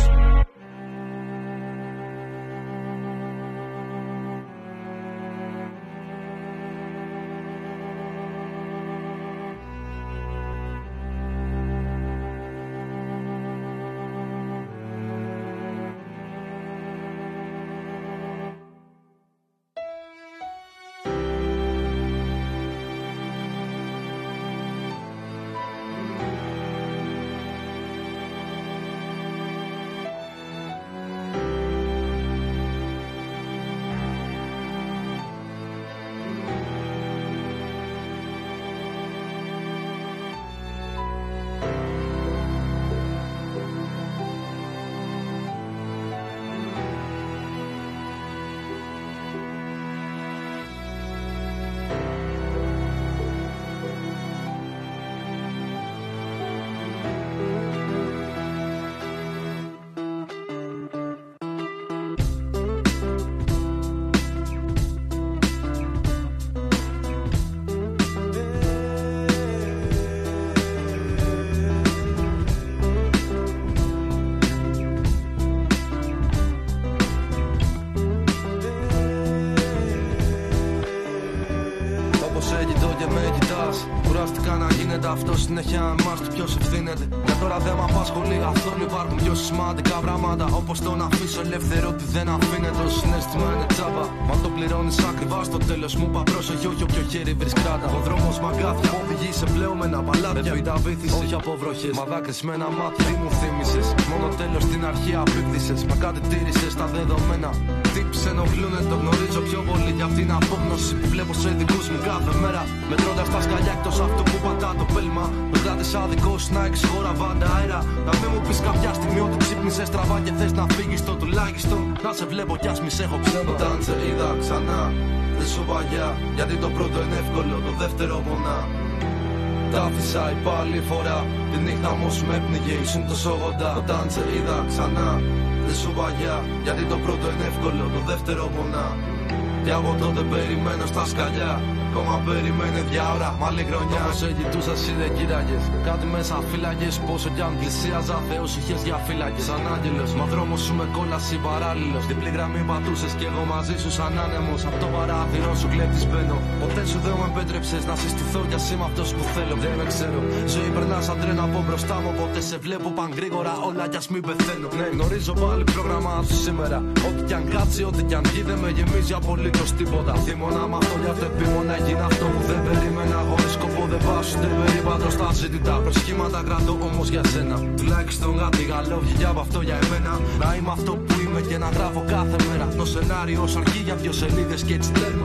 Ήθελα να γίνεται αυτό συνέχεια εμάς του ποιος ευθύνεται. Για τώρα δεν μ' απασχολεί καθόλου. Υπάρχουν πιο σημαντικά πράγματα, όπως το να αφήσω ελεύθερο ότι δεν αφήνεται. Το συνέστημα είναι τσάμπα, μα το πληρώνεις ακριβά στο τέλος. Μου είπα πρόσεχε, όχι όποιο χέρι βρεις κράτα. Ο δρόμος μ' αγκάθια, μου οδηγεί σε πλέωμενα παλάτια. Δεν τα βήθησες, όχι από βροχές, μα δάκρυσμένα μάτια. Τι μου θύμισες, μόνο τέλος στην αρχή απίκδησες. Μα κάτι τήρησες τα δεδομένα. Τι ψενοχλούνε, το γνωρίζω πιο πολύ για αυτήν την απόγνωση που βλέπω σε δικούς μου κάθε μέρα. Μετρώντας τα σκαλιά εκτός αυτού που πατά το πέλμα. Με κράτησα δικός να εξχώρα βάντα αέρα. Να μην μου πεις κάποια στιγμή ότι ξύπνησες στραβά και θες να φύγεις το τουλάχιστον. Να σε βλέπω κι ας μη σε έχω ψέμα. Όταν σε είδα ξανά, δεν σου παγιά. Γιατί το πρώτο είναι εύκολο, το δεύτερο πονά. Τα άφησα η πάλι φορά. Τη νύχτα μου σου με έπνιγε, ήσουν τόσο κοντά. Όταν σε είδα ξανά, δεν σου παγιά. Γιατί το πρώτο είναι εύκολο, το δεύτερο πονά. Και από τότε περιμένω στα σκαλιά. Ακόμα περιμένε διά ώρα, μ' άλλη χρονιά. Όπως σε κοιτούσα εσύ δεν κοίταγες. Κάτι μέσα φύλαγες, πόσο κι αν πλησίαζα Θεός είχες για φύλακες. Σαν άγγελος, μα δρόμος σου με κόλαση παράλληλος. Διπλή γραμμή πατούσες κι εγώ μαζί σου σαν άνεμος. Απ' το παράθυρο σου κλέπτης μπαίνω. Ποτέ σου δεν με επέτρεψες να συστηθώ κι ας είμαι αυτός που θέλω. Δεν με ξέρω, ζωή περνά σαν τρένα από μπροστά μου. Ποτέ σε βλέπω παν γρήγορα όλα κι ας μην πεθαίνω. Ναι, γνωρίζω πάλι πρόγραμμα σου σήμερα. Ό,τι κι αν κάτσει, ό,τι κι αν βγει δεν με γεμίζει απολύτως τίποτα. Θύμωνα μ' αυτό για το επίμονα. Είναι αυτό που δεν περίμενα. Χωρίς σκοπό δεν βάζω ούτε περίπατο στα ζητητά. Προσχήματα κρατώ όμως για σένα. Τουλάχιστον κάτι καλό βγήκε από αυτό για εμένα. Να είμαι αυτό που είμαι και να γράφω κάθε μέρα. Το σενάριο ως αρχή για δυο σελίδες και έτσι τέρμα.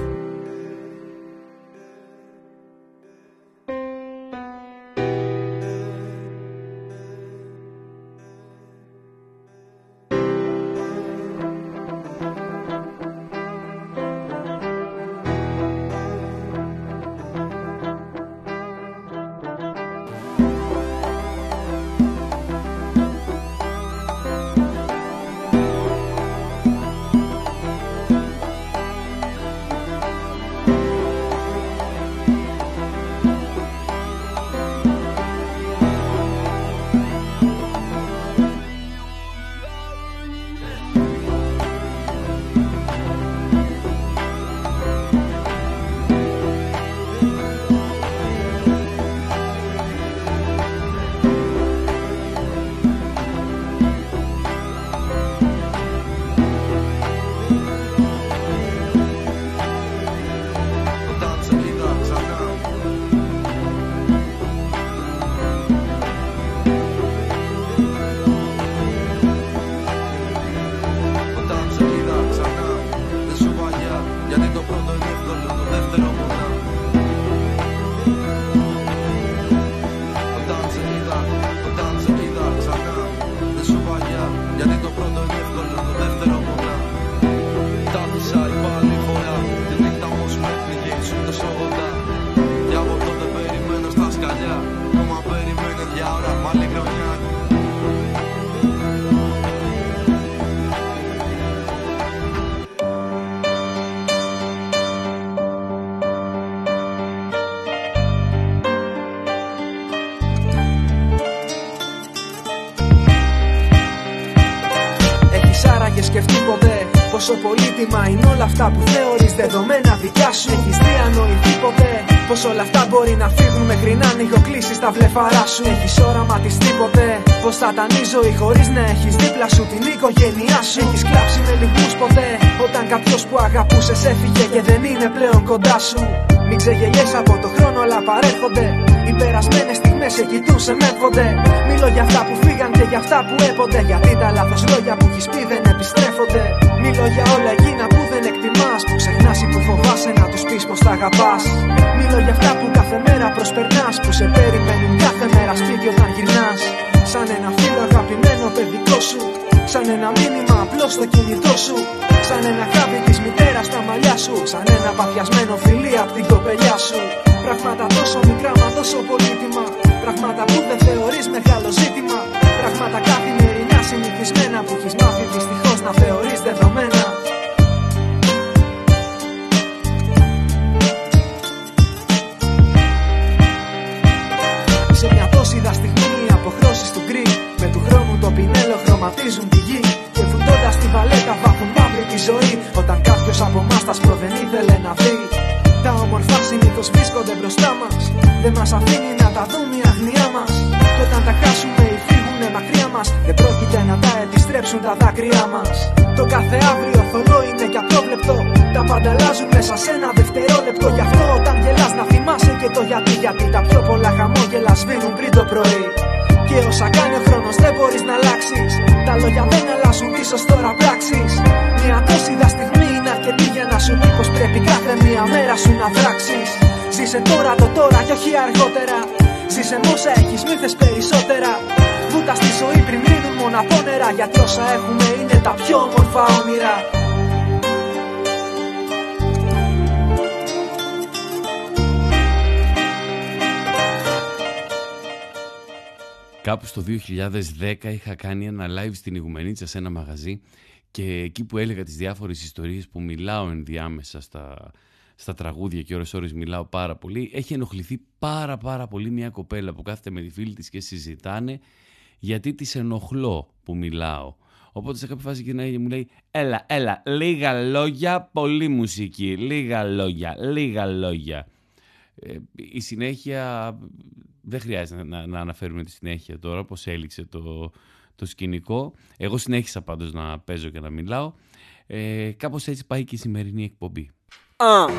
Πόσο πολύτιμα είναι όλα αυτά που θεωρείς δεδομένα δικά σου. Έχεις διανοηθεί ποτέ πως όλα αυτά μπορεί να φύγουν μέχρι να ανοιγοκλείσεις τα βλεφαρά σου. Έχεις οραματιστεί ποτέ πως θα ήταν η ζωή χωρίς να έχεις δίπλα σου την οικογένειά σου. Έχεις κλάψει με λυγμούς ποτέ όταν κάποιος που αγαπούσες έφυγε και δεν είναι πλέον κοντά σου. Μην ξεγελιές από το χρόνο αλλά παρέρχονται. Οι περασμένες στιγμές σε κοιτούν, σε μεύχονται. Μιλώ για αυτά που φύγαν και για αυτά που έπονται. Γιατί τα λάθος λόγια που έχεις πει δεν επιστρέφονται. Μιλώ για όλα εκείνα που δεν εκτιμάς, που ξεχνάς ή που φοβάσαι να τους πεις πως τα αγαπάς. Μιλώ για αυτά που κάθε μέρα προσπερνάς, που σε περιμένουν κάθε μέρα σπίτι όταν γυρνάς. Σαν ένα φίλο αγαπημένο παιδικό σου, σαν ένα μήνυμα απλό στο κινητό σου, σαν ένα χάπι της μητέρας στα μαλλιά σου, σαν ένα παθιασμένο φιλί απ' την κοπελιά σου. Πράγματα τόσο μικρά μα τόσο πολύτιμα, πράγματα που δεν θεωρείς μεγάλο ζήτημα, πράγματα καθημερινά συνηθισμένα που έχεις μάθει δυστυχώς να θεωρείς δεδομένα. Σε μια τόσιδα στιγμή οι αποχρώσεις του γκρι με του χρόνου το πινέλο χρωματίζουν τη γη και φουντώντας τη βαλέτα βάφουν μαύρη τη ζωή. Όταν κάποιος από εμάς τα σπρο δεν ήθελε να δει, Τα όμορφα συνήθως βρίσκονται μπροστά μας. Δεν μας αφήνει να τα δουν η αγνιά μας. Και όταν τα χάσουμε ή φύγουνε μακριά μας, δεν πρόκειται να τα επιστρέψουν τα δάκρυά μας. Το κάθε αύριο θολό είναι και απρόβλεπτο. Τα πάντα αλλάζουν μέσα σε ένα δευτερόλεπτο. Γι' αυτό όταν γελάς να θυμάσαι και το γιατί. Γιατί τα πιο πολλά χαμόγελα σβήνουν πριν το πρωί. Και όσα κάνει ο χρόνος δεν μπορείς να αλλάξεις. Τα λόγια δεν αλλάζουν, ίσως τώρα πράξεις. Μια τόσιδα στιγμή είναι αρκετή για να σου πει πως πρέπει κάθε μία μέρα σου να δράξεις. Ζήσε τώρα το τώρα και όχι αργότερα. Ζήσε με όσα έχεις, μη θες περισσότερα. Βούτα στη ζωή πριν μείνουν μόνο από νερά. Γιατί όσα έχουμε είναι τα πιο όμορφα όνειρα. Κάπου στο δύο χιλιάδες δέκα είχα κάνει ένα live στην Ιγουμενίτσα σε ένα μαγαζί και εκεί που έλεγα τις διάφορες ιστορίες που μιλάω ενδιάμεσα στα, στα τραγούδια και ώρες ώρες μιλάω πάρα πολύ, έχει ενοχληθεί πάρα πάρα πολύ μια κοπέλα που κάθεται με τη φίλη της και συζητάνε γιατί της ενοχλώ που μιλάω. Οπότε σε κάποια φάση γυρνάει και μου λέει έλα, έλα, λίγα λόγια, πολύ μουσική, λίγα λόγια, λίγα λόγια. Ε, η συνέχεια... Δεν χρειάζεται να, να αναφέρουμε τη συνέχεια τώρα, πώς έληξε το, το σκηνικό. Εγώ συνέχισα πάντως να παίζω και να μιλάω. Ε, κάπως έτσι πάει και η σημερινή εκπομπή. Uh.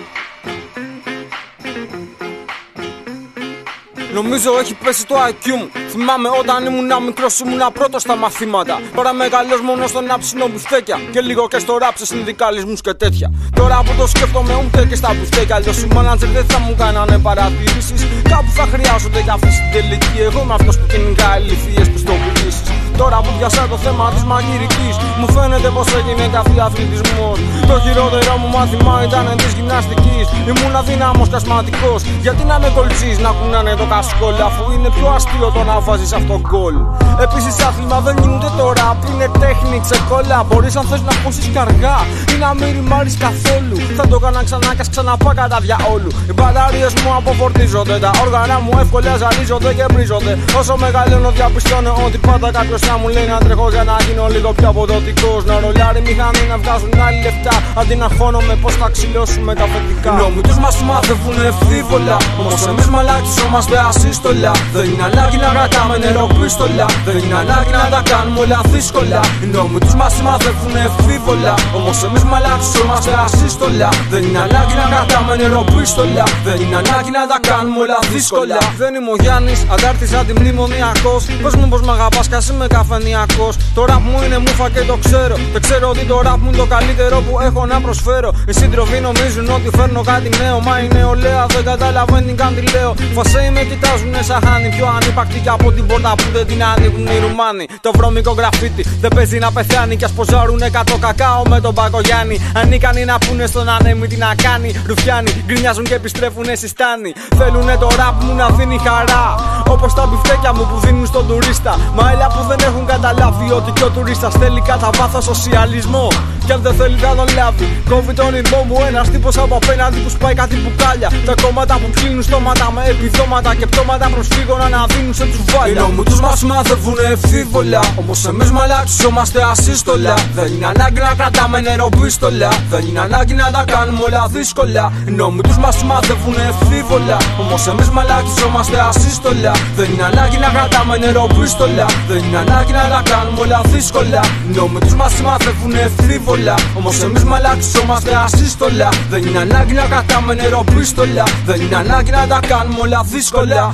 Νομίζω έχει πέσει το άι κιου μου. Θυμάμαι όταν ήμουνα μικρός, ήμουνα πρώτος στα μαθήματα. Τώρα μεγαλός μόνο στο να ψήνω μπουστέκια. Και λίγο και στο ράπ σε συνδικαλισμούς και τέτοια. Τώρα που το σκέφτομαι ούτε και στα μπουστέκια. Αλλιώς οι μάνατζερ δεν θα μου κάνανε παρατηρήσεις. Κάπου θα χρειάζονται για αυτή την τελική. Εγώ είμαι αυτός που κυνηγά ηλιθίες πιστοποιήσεις. Τώρα που πιάσα το θέμα της μαγειρικής, μου φαίνεται πως έγινε καυτή αθλητισμός. Το χειρότερο μου μάθημα ήταν της γυμναστικής. Ήμουν αδύναμος και ασματικός. Γιατί να με κολτσείς να κουνάνε το κασκόλ, αφού είναι πιο αστείο το να βάζεις αυτό γκολ. Επίσης άθλημα δεν γίνεται τώρα, που είναι τέχνη, ξεκόλα. Μπορείς αν θες να ακούσεις και αργά ή να μην ρημάρεις καθόλου. Θα το έκανα ξανά και ας ξαναπά κατά διαόλου. Οι μπαταρίες μου αποφορτίζονται, τα όργανα μου εύκολα ζαλίζονται και βρίζονται. Όσο μεγαλώνω διαπιστώνω ότι πάντα κάποιος θα μου λέει να τρέχω για να γίνω λίγο πιο αποδοτικός. Να ρολάρει μηχανή να βγάζουν άλλοι λεφτά, αντί να χώνομαι πως θα ξυλώσουμε τα φετικά. Οι νόμοι τους μας μάθευουν ευθύβολα, όμως εμείς μαλακισόμαστε ασύστολα. Δεν είναι ανάγκη να κρατάμε νερό πίστολα. Δεν είναι ανάγκη να τα κάνουμε όλα δύσκολα. Οι νόμοι τους μας μάθευουν ευθύβολα, όμως εμείς μαλακισόμαστε ασύστολα. Δεν είναι ανάγκη να κρατάμε νερό πίστολα. Δεν είναι ανάγκη να τα κάνουμε όλα δύσκολα. Δεν είμαι ο Γιάννης, αντάρτης αντιμνημονιακός. Πες μου πως μ' αγαπάς κι ας είμαι καφενιακός. Το ραπ μου είναι μούφα και το ξέρω. Δεν ξέρω ότι το ραπ μου είναι το καλύτερο που έχω να προσφέρω. Οι σύντροφοι νομίζουν ότι φέρνω κάτι νέο. Μα η νεολαία δεν καταλαβαίνει καν τι λέω. Φασέι με κοιτάζουνε σαν χάνι. Πιο ανύπαρκτη κι από την πόρτα που δεν την ανοίγουν οι Ρουμάνοι. Το βρώμικο γραφίτι δεν παίζει να πεθάνει. Κι ας ποζάρουν εκατό κακάο με τον Πακογιάννη. Ανίκανοι να πούνε στον ανέμι τι να κάνει. Ρουφιάνοι γκρινιάζουν και επιστρέφουνε συστάνοι. Θέλουνε το ραπ μου να δίνει χαρά, όπως τα μπιφτέκια μου που δίνουν στον τουρίστα. Μα έλα που δεν έχουν καταλάβει ότι κι ο τουρίστας θέλει κατά βάθος σοσιαλισμό. Κι αν δεν θέλει να τον λάβει, κόβει τον ήρμό μου ένας τύπος από απέναντι που σπάει κάτι μπουκάλια. Τα κόμματα που κλείνουν στόματα με επιδόματα και πτώματα προσφύγων αναδίνουν σε τσουβάλια. Οι νόμοι τους μας μάθευουν ευθύβολα, όμως εμείς μαλαξιζόμαστε ασύστολα. Δεν είναι ανάγκη να κρατάμε νερό πίστολα. Δεν είναι ανάγκη να τα κάνουμε όλα δύσκολα. Οι νόμοι τους μας μάθευουν ευθύβολα, όμως εμείς μαλαξιζόμαστε ασύστολα. Δεν είναι ανάγκη να κρατάμε νερό πίστολα. Δεν είναι ανάγκη να τα κάνουμε όλα δύσκολα. Οι νόμοι τους μας μάθευουν ευθύβολα, όμως εμείς μαλαξιζόμαστε ασύστολα. Δεν είναι ανάγκη να κρατάμε νερό πίστολα. Δεν είναι ανάγκη να τα κάνουμε όλα δύσκολα.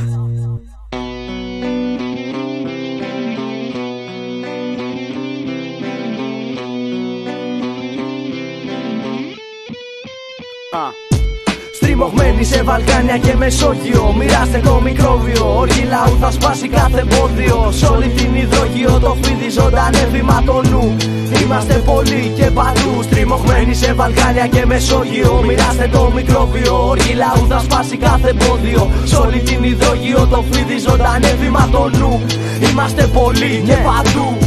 Στριμωγμένοι σε Βαλκάνια και Μεσόγειο, μοιράστε το μικρόβιο. Όργη λαού θα σπάσει κάθε εμπόδιο. Σ' όλη την υδρογείο το φίδι ζωντανεύει μα το νου. Είμαστε πολλοί και παντού. Στριμωγμένοι σε Βαλκάνια και Μεσόγειο, μοιράστε το μικρόβιο. Όργη λαού θα σπάσει κάθε εμπόδιο. Σ' όλη την υδρογείο το φίδι ζωντανεύει μα το νου. Είμαστε πολλοί και παντού.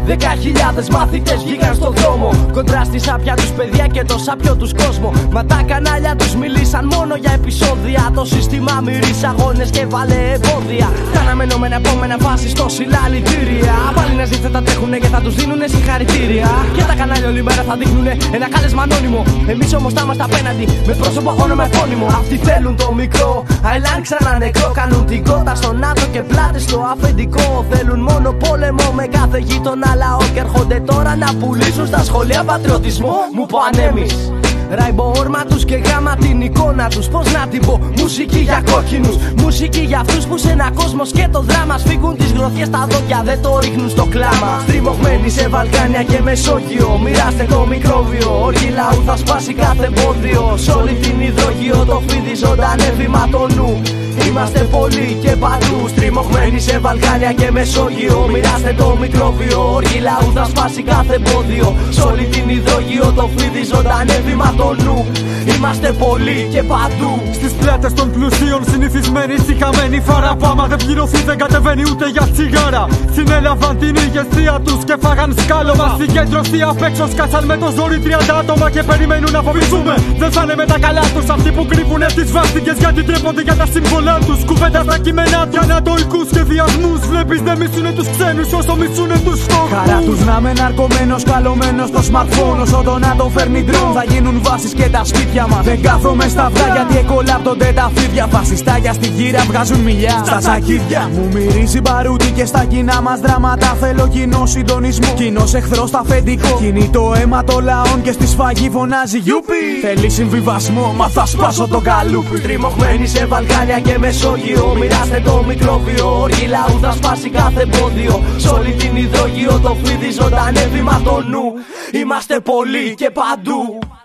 Δέκα χιλιάδες μαθητές βγήκαν στον δρόμο κοντρά στη σάπια τους παιδιά και το σάπιο τους κόσμο. Μα τα κανάλια τους μιλήσαν μόνο για επεισόδια. Το σύστημα μυρίζει αγώνες και βάλε εμπόδια. Τα αναμενόμενα επόμενα φάση στο συλλαλητήρια. Πάλι να ζείτε τα τρέχουνε και θα τους δίνουνε συγχαρητήρια. Και τα κανάλια όλη μέρα θα δείχνουνε ένα κάλεσμα ανώνυμο. Εμείς όμως θα είμαστε απέναντι με πρόσωπο όνομα επώνυμο. Αυτοί θέλουν το μικρό, αελάν ξανά νεκρό. Κάνουν την κότα στο ΝΑΤΟ και πλάτες στο αφεντικό. Θέλουν μόνο πόλεμο με κάθε γείτονα λαό. Και έρχονται τώρα να πουλήσουν στα σχολεία πατριωτισμό. Μου πω ανέμεις ράιμπο όρμα τους και γάμα την εικόνα τους. Πώς να την πω, μουσική για κόκκινους. Μουσική για αυτούς που σε ένα κόσμο σκέτο δράμα σφίγγουν τις γροθιές στα δόντια, δεν το ρίχνουν στο κλάμα. Στριμωγμένοι σε Βαλκάνια και Μεσόγειο, μοιράστε το μικρόβιο. Όργη λαού θα σπάσει κάθε εμπόδιο. Σ' όλη την υδρογείο το φίδι ζωντανεύει μα το νου. Είμαστε πολλοί και παντού, στριμωγμένοι σε Βαλκάνια και Μεσόγειο. Μοιράστε το μικρόβιο, όργη λαού θα σπάσει κάθε εμπόδιο. Σ' όλη την υδρογείο το φίδι ζωντανεύει μα το νου. Είμαστε πολλοί και παντού. Στις πλάτες των πλουσίων συνηθισμένοι συχαμένοι φαραπ. Άμα δεν πληρωθεί δεν κατεβαίνει ούτε για τσιγάρα. Συνέλαβαν την ηγεσία τους και φάγαν σκάλωμα. Συγκέντρωση απ' έξω σκάσαν με το ζόρι τριάντα άτομα και περιμένουν να φοβηθούμε. Δεν θα είναι με τα καλά τους αυτοί που κρύβουνε τις βάστηκες γιατί τρέπονται για τα σύμβολά τους. Κουβέντα στα κείμενα για ανατολικούς σχεδιασμούς. Βλέπεις δεν μισούνε τους ξένους όσο μισούνε τους φτωχούς. Χαρά τους να με ναρκωμένος καλωμένος στο smartphone. Όσο το να το φέρνει ντρόν θα γίνουν βάσεις και τα σπίτια μας. Δεν κάθομαι στα αυγά γιατί εκολάπτονται τα φίδια. Φασιστάκια στη γύρα βγάζουν μιλιά στα σακίδια. Μου μυρίζει μπαρούτι και στα κοινά μας δράματα. Θέλω κοινό συντονισμό, κοινός εχθρός στα αφεντικό. Κινητό αίμα των λαών και στη σφαγή φωνάζει γιούπι. Θέλει συμβιβασμό, μα θα σπάσω το καλούπι. Τριμωγμένοι σε Βαλκάνια και Μεσόγειο, μοιράστε το μικρόβιο. Όργη λαού θα σπάσει κάθε εμπόδιο. Σ' όλη την υδρογείο το φίδι ζωντανεύει μα το νου. Είμαστε πολλοί και παντού.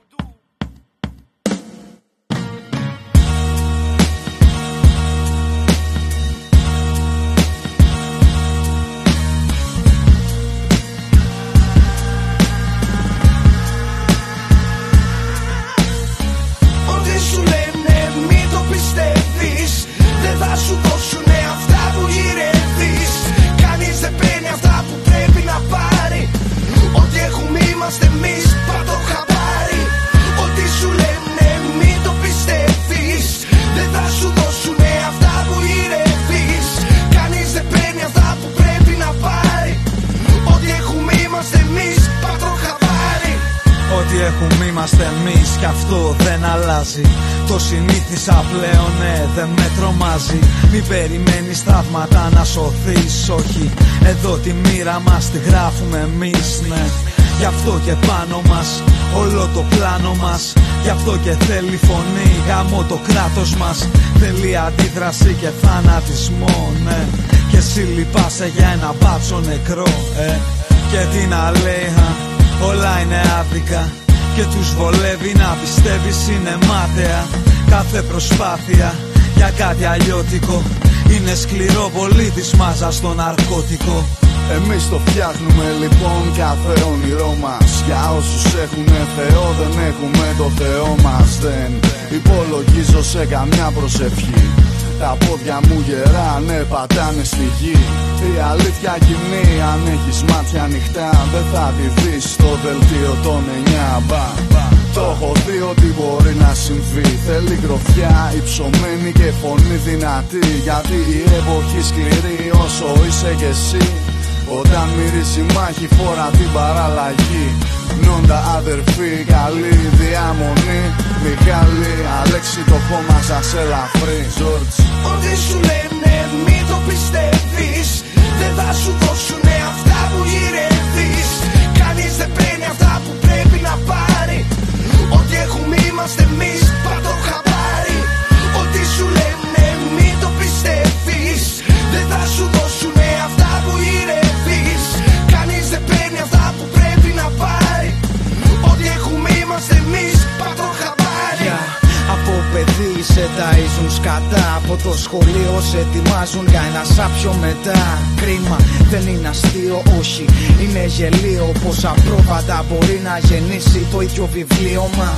Είμαστε εμείς, πάρ' το χαμπάρι. Ό,τι σου λένε μην το πιστεύεις. Δεν θα σου δώσουνε αυτά που ηρεύεις. Κανείς δεν παίρνει αυτά που πρέπει να πάρει. Ό,τι έχουμε είμαστε εμείς, πάρ' το χαμπάρι. Ό,τι έχουμε είμαστε εμείς κι αυτό δεν αλλάζει. Το συνήθισα πλέον, ναι, δεν με τρομάζει. Μην περιμένεις θαύματα να σωθείς, όχι. Εδώ τη μοίρα μας τη γράφουμε εμείς, ναι. Γι' αυτό και πάνω μας, όλο το πλάνο μας. Γι' αυτό και θέλει φωνή, γάμο το κράτος μας. Θέλει αντίδραση και θανατισμό, ναι. Και εσύ λυπάσαι για ένα μπάτσο νεκρό, ε. Και τι να λέει, α, όλα είναι άδικα. Και τους βολεύει να πιστεύεις είναι μάταια. Κάθε προσπάθεια για κάτι αλλιώτικο είναι σκληρό πολύ της μάζας στο ναρκώτικο. Εμείς το φτιάχνουμε λοιπόν κάθε όνειρό μας. Για όσους έχουνε Θεό δεν έχουμε το Θεό μας. Δεν υπολογίζω σε καμιά προσευχή. Τα πόδια μου γεράνε, πατάνε στη γη. Η αλήθεια κοινή, αν έχεις μάτια ανοιχτά δεν θα τη δεις στο δελτίο των εννιά. Μπα, το έχω δει ότι μπορεί να συμβεί. Θέλει γροφιά υψωμένη και φωνή δυνατή. Γιατί η εποχή σκληρή όσο είσαι κι εσύ. Όταν μυρίζει μάχη φορά την παραλλαγή. Νόντα αδερφή, καλή διαμονή. Μιχάλη, Αλέξη το κόμμα σας ελαφρύ. Ζόρτς. Ό,τι σου λένε μην το πιστεύεις. Δεν θα σου δώσουνε αυτά που γυρεύεις. Κανείς δεν παίρνει αυτά που πρέπει να πάρει. Ό,τι έχουμε είμαστε εμείς, πάρ' το χαμπάρι. Ό,τι σου λένε μην το πιστεύεις. Δεν θα σου δώσουνε αυτά που γυρεύεις. Κανείς δεν παίρνει αυτά που πρέπει να πάρει. Ό,τι έχουμε είμαστε εμείς, πάρ' το χαμπάρι. Yeah. Από παιδί σε ταΐζουν σκατά. Από το σχολείο σε ετοιμάζουν για ένα σάπιο μετά. Κρίμα, δεν είναι αστείο, όχι. Είναι γελίο πως απρόβατα μπορεί να γεννήσει το ίδιο βιβλίωμα.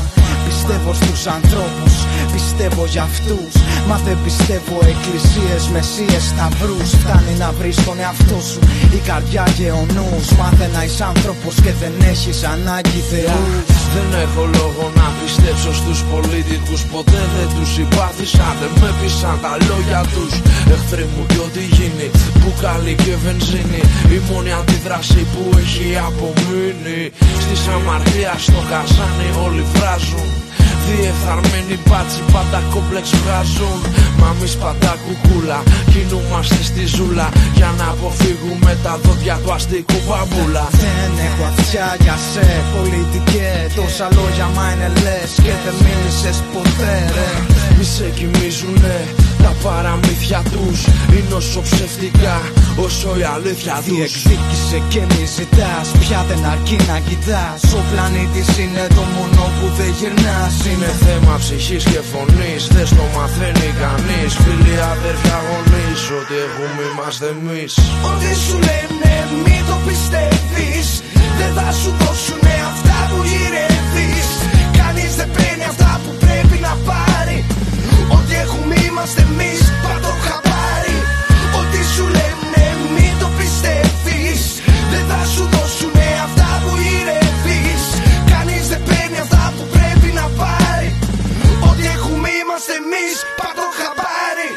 πιστεύω στους ανθρώπους, πιστεύω για αυτούς. Μα δεν πιστεύω εκκλησίες, μεσίες, σταυρούς. Φτάνει να βρεις τον εαυτό σου, η καρδιά και ο νους. Μάθε να είσαι άνθρωπος και δεν έχεις ανάγκη θεούς. Δεν έχω λόγο να πιστέψω στους πολίτικους. Ποτέ δεν τους συμπάθησα, δεν με πείσαν τα λόγια τους. Εχθροί μου κι ό,τι γίνει, μπουκάλι και βενζίνη. Η μόνη αντίδραση που έχει απομείνει. Στις αμαρτίας στο καζάνι όλοι βράζουν. Διεφθαρμένοι μπάτσι πάντα κόμπλεξ βγάζουν. Μα εμείς πάντα κουκούλα κινούμαστε στη ζούλα για να αποφύγουμε τα δόντια του αστικού μπαμπούλα. Δεν έχω αυτιά για σε πολιτικέ. Τόσα λόγια μα είναι λες και δεν μίλησες ποτέ ρε. Μη σε κοιμίζουνε τα παραμύθια τους. Είναι όσο ψευτικά όσο η αλήθεια τους. Διεκδίκησε και μη ζητάς, πια δεν αρκεί να κοιτάς. Ο πλανήτης είναι το μόνο που δεν γυρνάς. Είναι θέμα ψυχής και φωνής, δεν στο μαθαίνει κανείς. Φίλοι, αδέρφια, γονείς, ό,τι έχουμε είμαστε εμείς. Ό,τι σου λένε μη το πιστεύεις. Δεν θα σου δώσουνε αυτά που γυρεύεις. Κανείς δεν παίρνει αυτά που πρέπει να πάρει. Ό,τι έχουμε είμαστε εμείς, πάντο χαμπάρι. Ό,τι σου λένε μη το πιστεύεις. Δεν θα σου δώσουνε αυτά που γυρεύεις. Κανείς δεν παίρνει αυτά που πρέπει να πάρει. Ό,τι έχουμε είμαστε εμείς, πάντο χαμπάρι.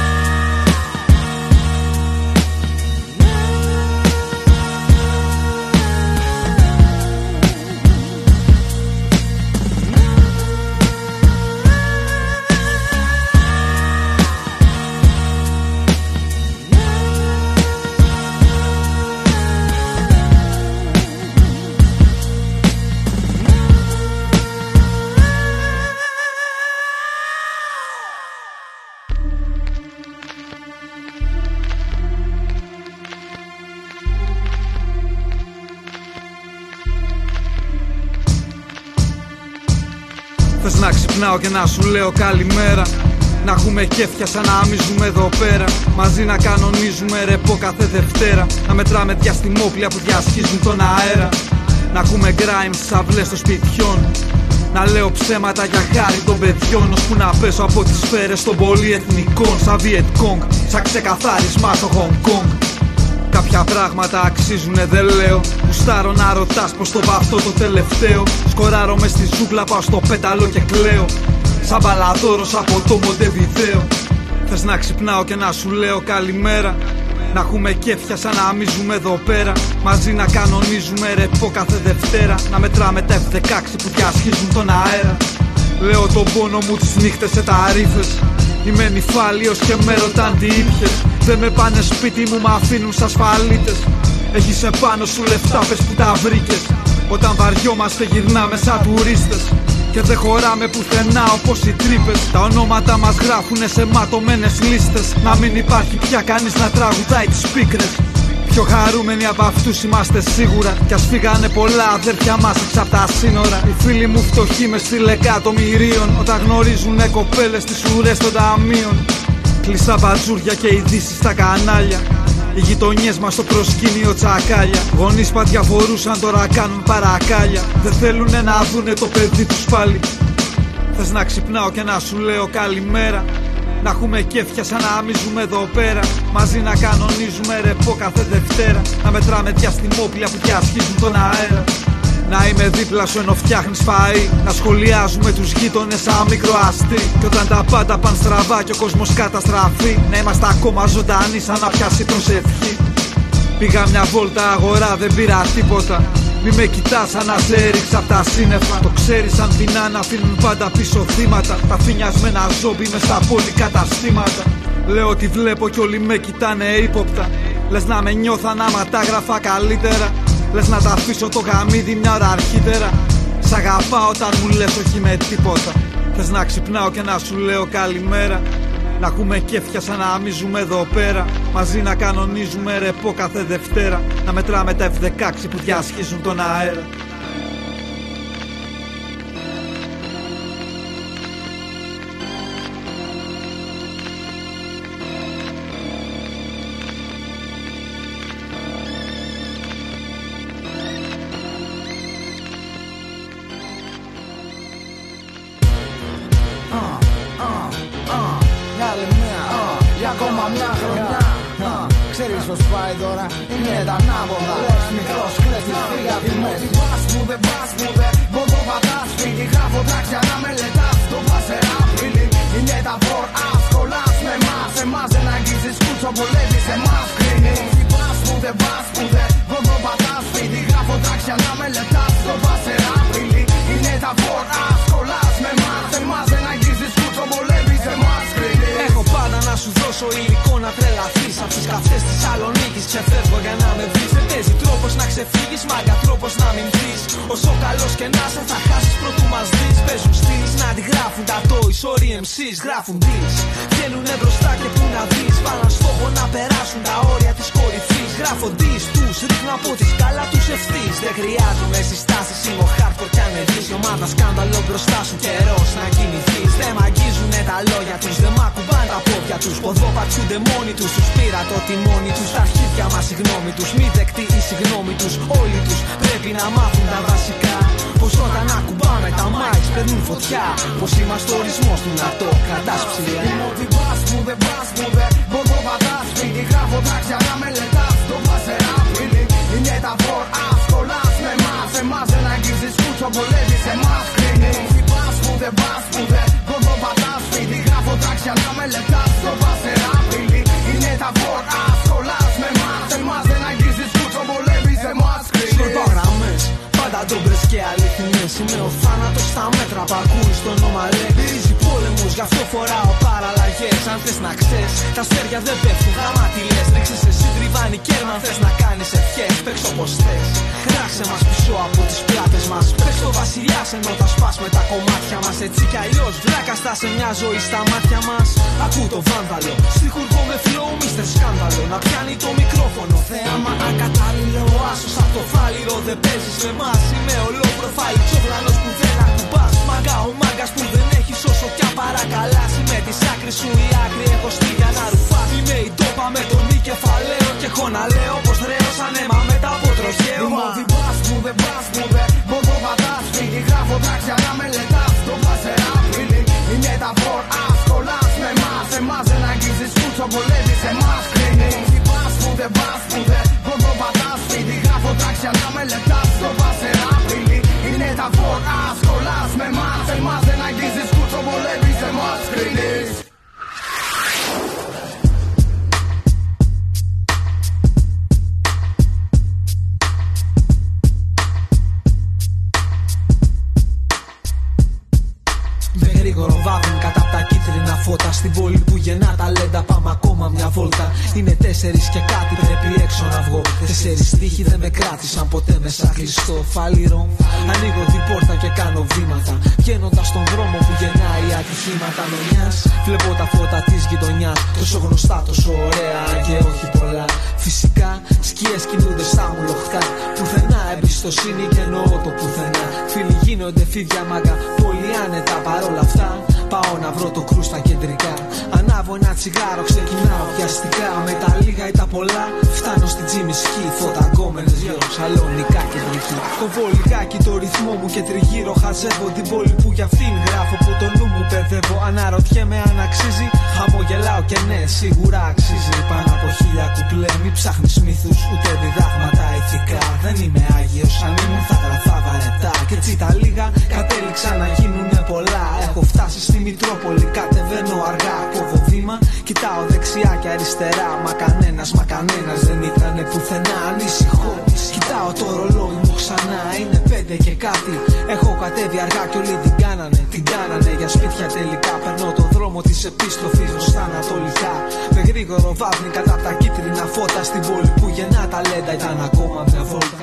Θες να ξυπνάω και να σου λέω καλημέρα. Να έχουμε κέφια σαν να αμίζουμε εδώ πέρα. Μαζί να κανονίζουμε ρεπό κάθε Δευτέρα. Να μετράμε διαστημόπλια που διασχίζουν τον αέρα. Να ακούμε grime στις αυλές των σπιτιών. Να λέω ψέματα για χάρη των παιδιών. Ώσπου να πέσω από τις σφαίρες των πολυεθνικών. Σαν Vietcong, σαν ξεκαθάρισμα στο Hong Kong. Κάποια πράγματα αξίζουνε δεν λέω. Γουστάρω να ρωτάς πως το βαφτώ το τελευταίο. Σκοράρω μες στη ζούγκλα, πάω στο πέταλο και κλαίω. Σαν μπαλαδόρος από το Μοντεβιδέο. Θες να ξυπνάω και να σου λέω καλημέρα. Να έχουμε κέφια σαν να αμίζουμε εδώ πέρα. Μαζί να κανονίζουμε ρεπό κάθε Δευτέρα. Να μετράμε τα εφ δεκαέξι που διασχίζουν τον αέρα. Λέω τον πόνο μου τις νύχτες σε ταρίφες. Είμαι νυφάλιος και με ρωτάν τι ήπιες. Δεν με πάνε σπίτι μου, μ' αφήνουν σ' ασφαλίτες. Έχεις επάνω σου λεφτά, πες που τα βρήκες. Όταν βαριόμαστε γυρνάμε σαν τουρίστες. Και δεν χωράμε πουθενά όπως οι τρύπες. Τα ονόματα μας γράφουνε σε ματωμένες λίστες. Να μην υπάρχει πια κανείς να τραγουδάει τις πίκρες. Πιο χαρούμενοι από αυτούς είμαστε σίγουρα. Κι ας φύγανε πολλά αδέρφια μας έξω απ' τα σύνορα. Οι φίλοι μου φτωχοί με στυλεκατομμυρίων. Όταν γνωρίζουνε κοπέλες στις ουρές των ταμείων. Κλειστά μπατζούρια και ειδήσεις στα κανάλια. Οι γειτονιές μας στο προσκήνιο τσακάλια. Γονείς παντιά φορούσαν, τώρα κάνουν παρακάλια. Δεν θέλουνε να δούνε το παιδί τους πάλι. Θες να ξυπνάω και να σου λέω καλημέρα. Να έχουμε κέφια σαν να αμίζουμε εδώ πέρα. Μαζί να κανονίζουμε ρεπό κάθε Δευτέρα. Να μετράμε διαστημόπλια που διασχίζουν τον αέρα. Να είμαι δίπλα σου ενώ φτιάχνεις φαΐ. Να σχολιάζουμε τους γείτονες σαν μικρό αστεί. Κι όταν τα πάντα παν στραβά και ο κόσμος καταστραφεί, να είμαστε ακόμα ζωντανοί σαν να πιάσει προσευχή. Πήγα μια βόλτα αγορά, δεν πήρα τίποτα. Μη με κοιτάς σαν να σε έριξα απ' τα σύννεφα. Το ξέρεις σαν δεινά να αφήνουν πάντα πίσω θύματα. Τα φινιασμένα ζόμπι μες στα πολυκαταστήματα. Λέω ότι βλέπω κι όλοι με κοιτάνε ύποπτα. Λες να με νιώθαν άμα τα γράφα καλύτερα. Λες να τα αφήσω το γαμίδι μια ώρα αρχίτερα. Σ' αγαπάω όταν μου λες όχι με τίποτα. Θες να ξυπνάω και να σου λέω καλημέρα. Να ακούμε κέφια σαν να αμίζουμε εδώ πέρα. Μαζί να κανονίζουμε ρεπό κάθε Δευτέρα. Να μετράμε τα εφ δεκαέξι που διασχίζουν τον αέρα. Μια λεμιά, για ακόμα μια χρονιά. Ξέρεις πως πάει τώρα, είναι τα ανάποδα. Λες μικρός κλέφτης, φύγα τη μέση. Πας μου δεν πας μου δεν μπορώ πατάς. Φύγει γράφω τράξια να μελετάς. Το πάσερα απειλή, είναι τα φορ άσκολας με εμάς. Εμάς δεν αγγίζεις κούτσο, βολεύεις εμάς κρίνεις. Πας μου δεν πας μου δεν μπορώ πατάς. Φύγει γράφω τράξια να μελετάς. Το πάσερα απειλή, είναι τα φορ άσκολας με εμάς. Εμάς δεν αγγίζεις κούτσο, βολεύεις εμάς κρίνεις. Έχω πάντα να σου δώσω υλικό να τρελαθείς. Απ' τις καυτές της Σαλονίκης ξεφεύγω για να με βρεις. Δεν παίζει τρόπος να ξεφύγεις, μάγκα τρόπος να μην βρεις. Όσο καλός και να σε θα χάσεις πρωτού μας δεις. Παίζουν στυλς να τη γράφουν τα toys, όλοι εμ σις γράφουν deals. Βγαίνουνε μπροστά και που να δεις. Βάλαν στόχο να περάσουν τα όρια της κορυφής. Γράφω dis τους, ρίχνω από τη σκάλα τους ευθύς. Δεν χρειάζομαι συστάσεις, είμαι ο hardcore κι αν εδείς. Η ομάδα σκάνδαλο μπροστά σου, καιρός να κινηθείς. Δεν μ' αγγίζουνε τα λόγια τους, δεν μ' ακουμπάν τα πόδια τους. Ποδό πατσούνται μόνοι τους, τους πήρα το τιμόνι τους. Τα αρχίδια μας η γνώμη τους, μη δεκτή η συγγνώμη τους. Όλοι τους πρέπει να μάθουν τα βασικά. Πως όταν ακουμπάμε τα mics παίρνουν φωτιά. Πως είμαστε ο ορισμός του να το κρατάς ψηλά. Είμαι ότι πας μου δεν πας μου δεν μπορώ πατάς. Φύγει γράφω τράξια να μελετάς. Το πάσερα απειλή, είναι τα φορ άσκολας με εμάς. Εμάς δεν αγγίζεις κούτσο, βολεύεις εμάς κρίνεις. Πας μου δεν πας μου δεν μπορώ πατάς. Φύγει γράφω τράξια να μελετάς. Το πάσερα απειλή, είναι τα φορ άσκολας με εμάς. Εμάς δεν αγγίζεις κούτσο, βολεύεις εμάς κρίνεις. Σκορπαγραμμές, πάντα ντόμπρες και αληθινές. Είναι ο θάνατος στα μέτρα που ακούει στο όνομα λέει. Ρίζει πόλεμους, γι' αυτό φοράω παραλλαγές. Αν θες να ξέρεις, τα αστέρια δεν πέφτουν. Γάμα τι λες, ρίξες εσύ τριβάνι κέρμα. Αν θες να κάνεις ευχές, παίξ' όπως θες. Κράξε μας πίσω από τις πλάτες μας. Παίξ' το βασιλιάς ενώ τα σπάς με τα κομμάτια μας. Έτσι κι αλλιώς βλάκα στά σε μια ζωή στα μάτια μας. Ακού το βάνδαλο, στιχουργώ με flow, μίστερ σκάνδαλο. Να πιάνει το μικρόφωνο, θέαμα ακατάλληλο. Άσος απ' το φάλιρο, δεν παίζεις με μας. Είμαι ολόπροφάλι, τσόβλανος που δεν ακουμπάς. Μάγκα ο μάγκας που δεν έχεις όσο κι αν παρακαλάς. Είμαι της άκρης σου η άκρη, έχω στυλ για να ρουφάς. Είμαι η τόπα με τον νη κεφαλαίο. Και έχω να λέω πως ρέω σαν αίμα μετά από τροχαίο. Είμαι ότι πας μου δεν πας μου δεν μπορώ πατάς. Φύγει γράφω τράξια να μελετάς. Το πάσερα απειλή, είναι τα φορ άσκολας με εμάς. Εμάς δεν αγγίζεις κούτσο, βολεύεις εμάς κρίνεις. Πας μου δεν πας μου δεν μπορώ πατάς. Φύγει γράφω τράξια να μελετάς. Το πάσερα απειλή, είναι τα φορ άσκολας με εμάς. Εμάς δεν αγγίζεις κούτσο, βολεύεις εμάς κρίνεις. Γρήγορο βάδουν κατά απ' τα κίτρινα φώτα. Στην πόλη που γεννά ταλέντα πάμε ακόμα μια βόλτα. Είναι τέσσερις και κάτι πρέπει έξω να βγω. Τέσσερις τύχοι δεν με κράτησαν ποτέ μέσα κλειστό φάλιρο. Ανοίγω την πόρτα και κάνω βήματα. Βγαίνοντας στον δρόμο που γεννάει ατυχήματα με μιας. Βλέπω τα φώτα της γειτονιάς. Τόσο γνωστά, τόσο ωραία και όχι πολλά. Φυσικά σκιές κινούνται στα μου λοχτά. Πουθενά εμπιστοσύνη και εννοώ το πουθενά. Φίλοι γίνονται φίδια μάγκα, πολύ άνετα παρόλα αυτά. Πάω να βρω το κρού στα κεντρικά. Ανάβω ένα τσιγάρο, ξεκινάω πιαστικά. Με τα λίγα ή τα πολλά φτάνω στην Τζιμισκή. Φώτα γκόμενες δυο σαλονικά κεντρική. Κοβώ λιγάκι το ρυθμό μου και τριγύρω χαζεύω την πόλη που για αυτήν γράφω. Που το νου μου παιδεύω. Αναρωτιέμαι αν αξίζει. Χαμογελάω και ναι, σίγουρα αξίζει. Πάνω από χίλια κουπλέ. Μη ψάχνεις μύθους ούτε διδάγματα ηθικά. Δεν είμαι άγιος, αν ήμουν θα γραφά βαρετά. Κι έτσι τα λίγα κατέληξα να γίνουνε πολλά. Έχω φτάσει στη Μητρόπολη, κατεβαίνω αργά. Κόβω βήμα, κοιτάω δεξιά και αριστερά. Μα κανένας, μα κανένας δεν ήτανε πουθενά. Ανησυχώ, κοιτάω το ρολόι μου ξανά. Είναι πέντε και κάτι. Έχω κατέβει αργά κι όλοι την κάνανε. Την κάνανε για σπίτια τελικά. Περνώ το δρόμο της επίστροφης προς τα ανατολικά. Με γρήγορο βάθνη κατά τα κίτρινα φώτα. Στην πόλη που γεννά ταλέντα ήταν ακόμα μια βόλτα.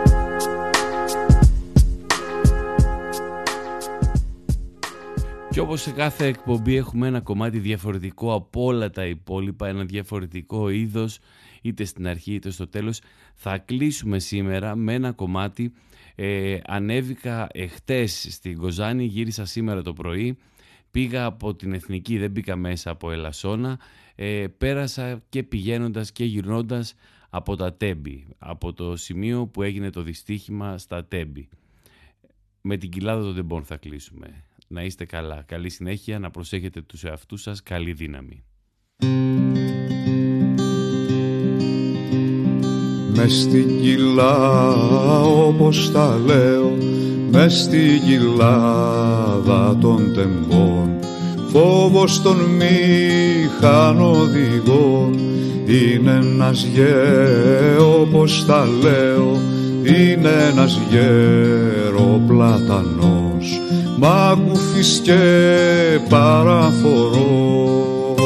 Και όπως όπως σε κάθε εκπομπή έχουμε ένα κομμάτι διαφορετικό από όλα τα υπόλοιπα, ένα διαφορετικό είδος, είτε στην αρχή είτε στο τέλος. Θα κλείσουμε σήμερα με ένα κομμάτι. Ε, ανέβηκα εχτες στην Κοζάνη, γύρισα σήμερα το πρωί, πήγα από την Εθνική, δεν μπήκα μέσα από Ελασσόνα, ε, πέρασα και πηγαίνοντας και γυρνώντας από τα Τέμπη, από το σημείο που έγινε το δυστύχημα στα Τέμπη. Με την κοιλάδα των Τεμπών θα κλείσουμε. Να είστε καλά, καλή συνέχεια, να προσέχετε τους εαυτούς σας, καλή δύναμη. Μες στην κοιλά όπως τα λέω, μες στην κοιλάδα των Τεμπών, φόβος των μηχανοδηγών, είναι ένας γέρο όπως τα λέω, είναι ένας γεροπλατανός, μαγκουφής και παραφορός.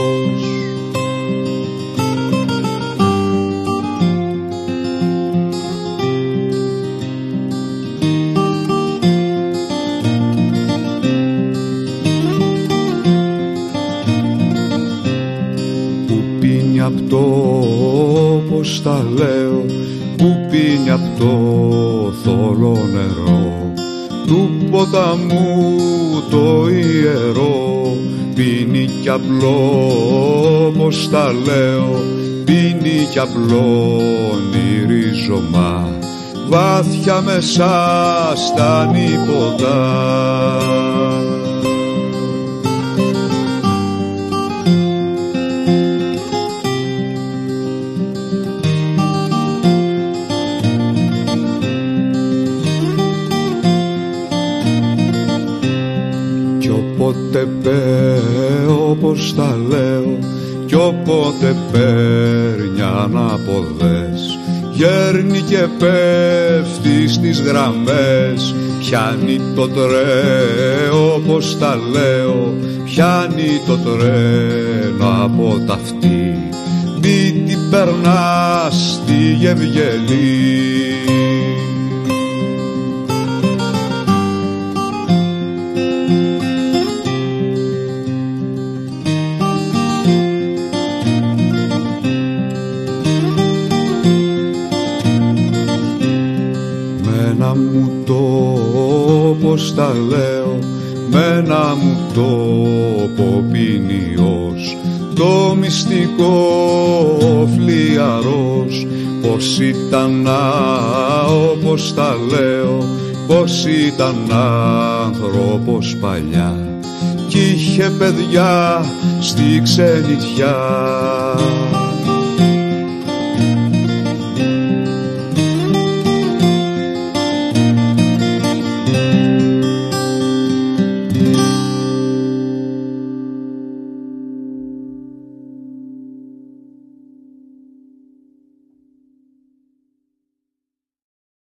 Που πίνει απ' το, όπως τα λέω, που πίνει απ' το θολό νερό του ποταμού το ιερό, πίνει κι απλό, όπως τα λέω, πίνει κι απλώνει ρίζωμα βάθια μέσα στα νύποτα. Όποτε πέ, όπως τα λέω, κι όποτε παίρνει ανάποδες, γέρνει και πέφτει στις γραμμές, πιάνει το τρένο, όπως τα λέω, πιάνει το τρένο από τα αυτή, μη την περνά στη Γευγελή. Όπως τα λέω, με ένα μου τόπο ποινιός, το μυστικό φλιαρός, πως ήταν, όπως τα λέω, πως ήταν άνθρωπος παλιά κι είχε παιδιά στη ξενιτιά.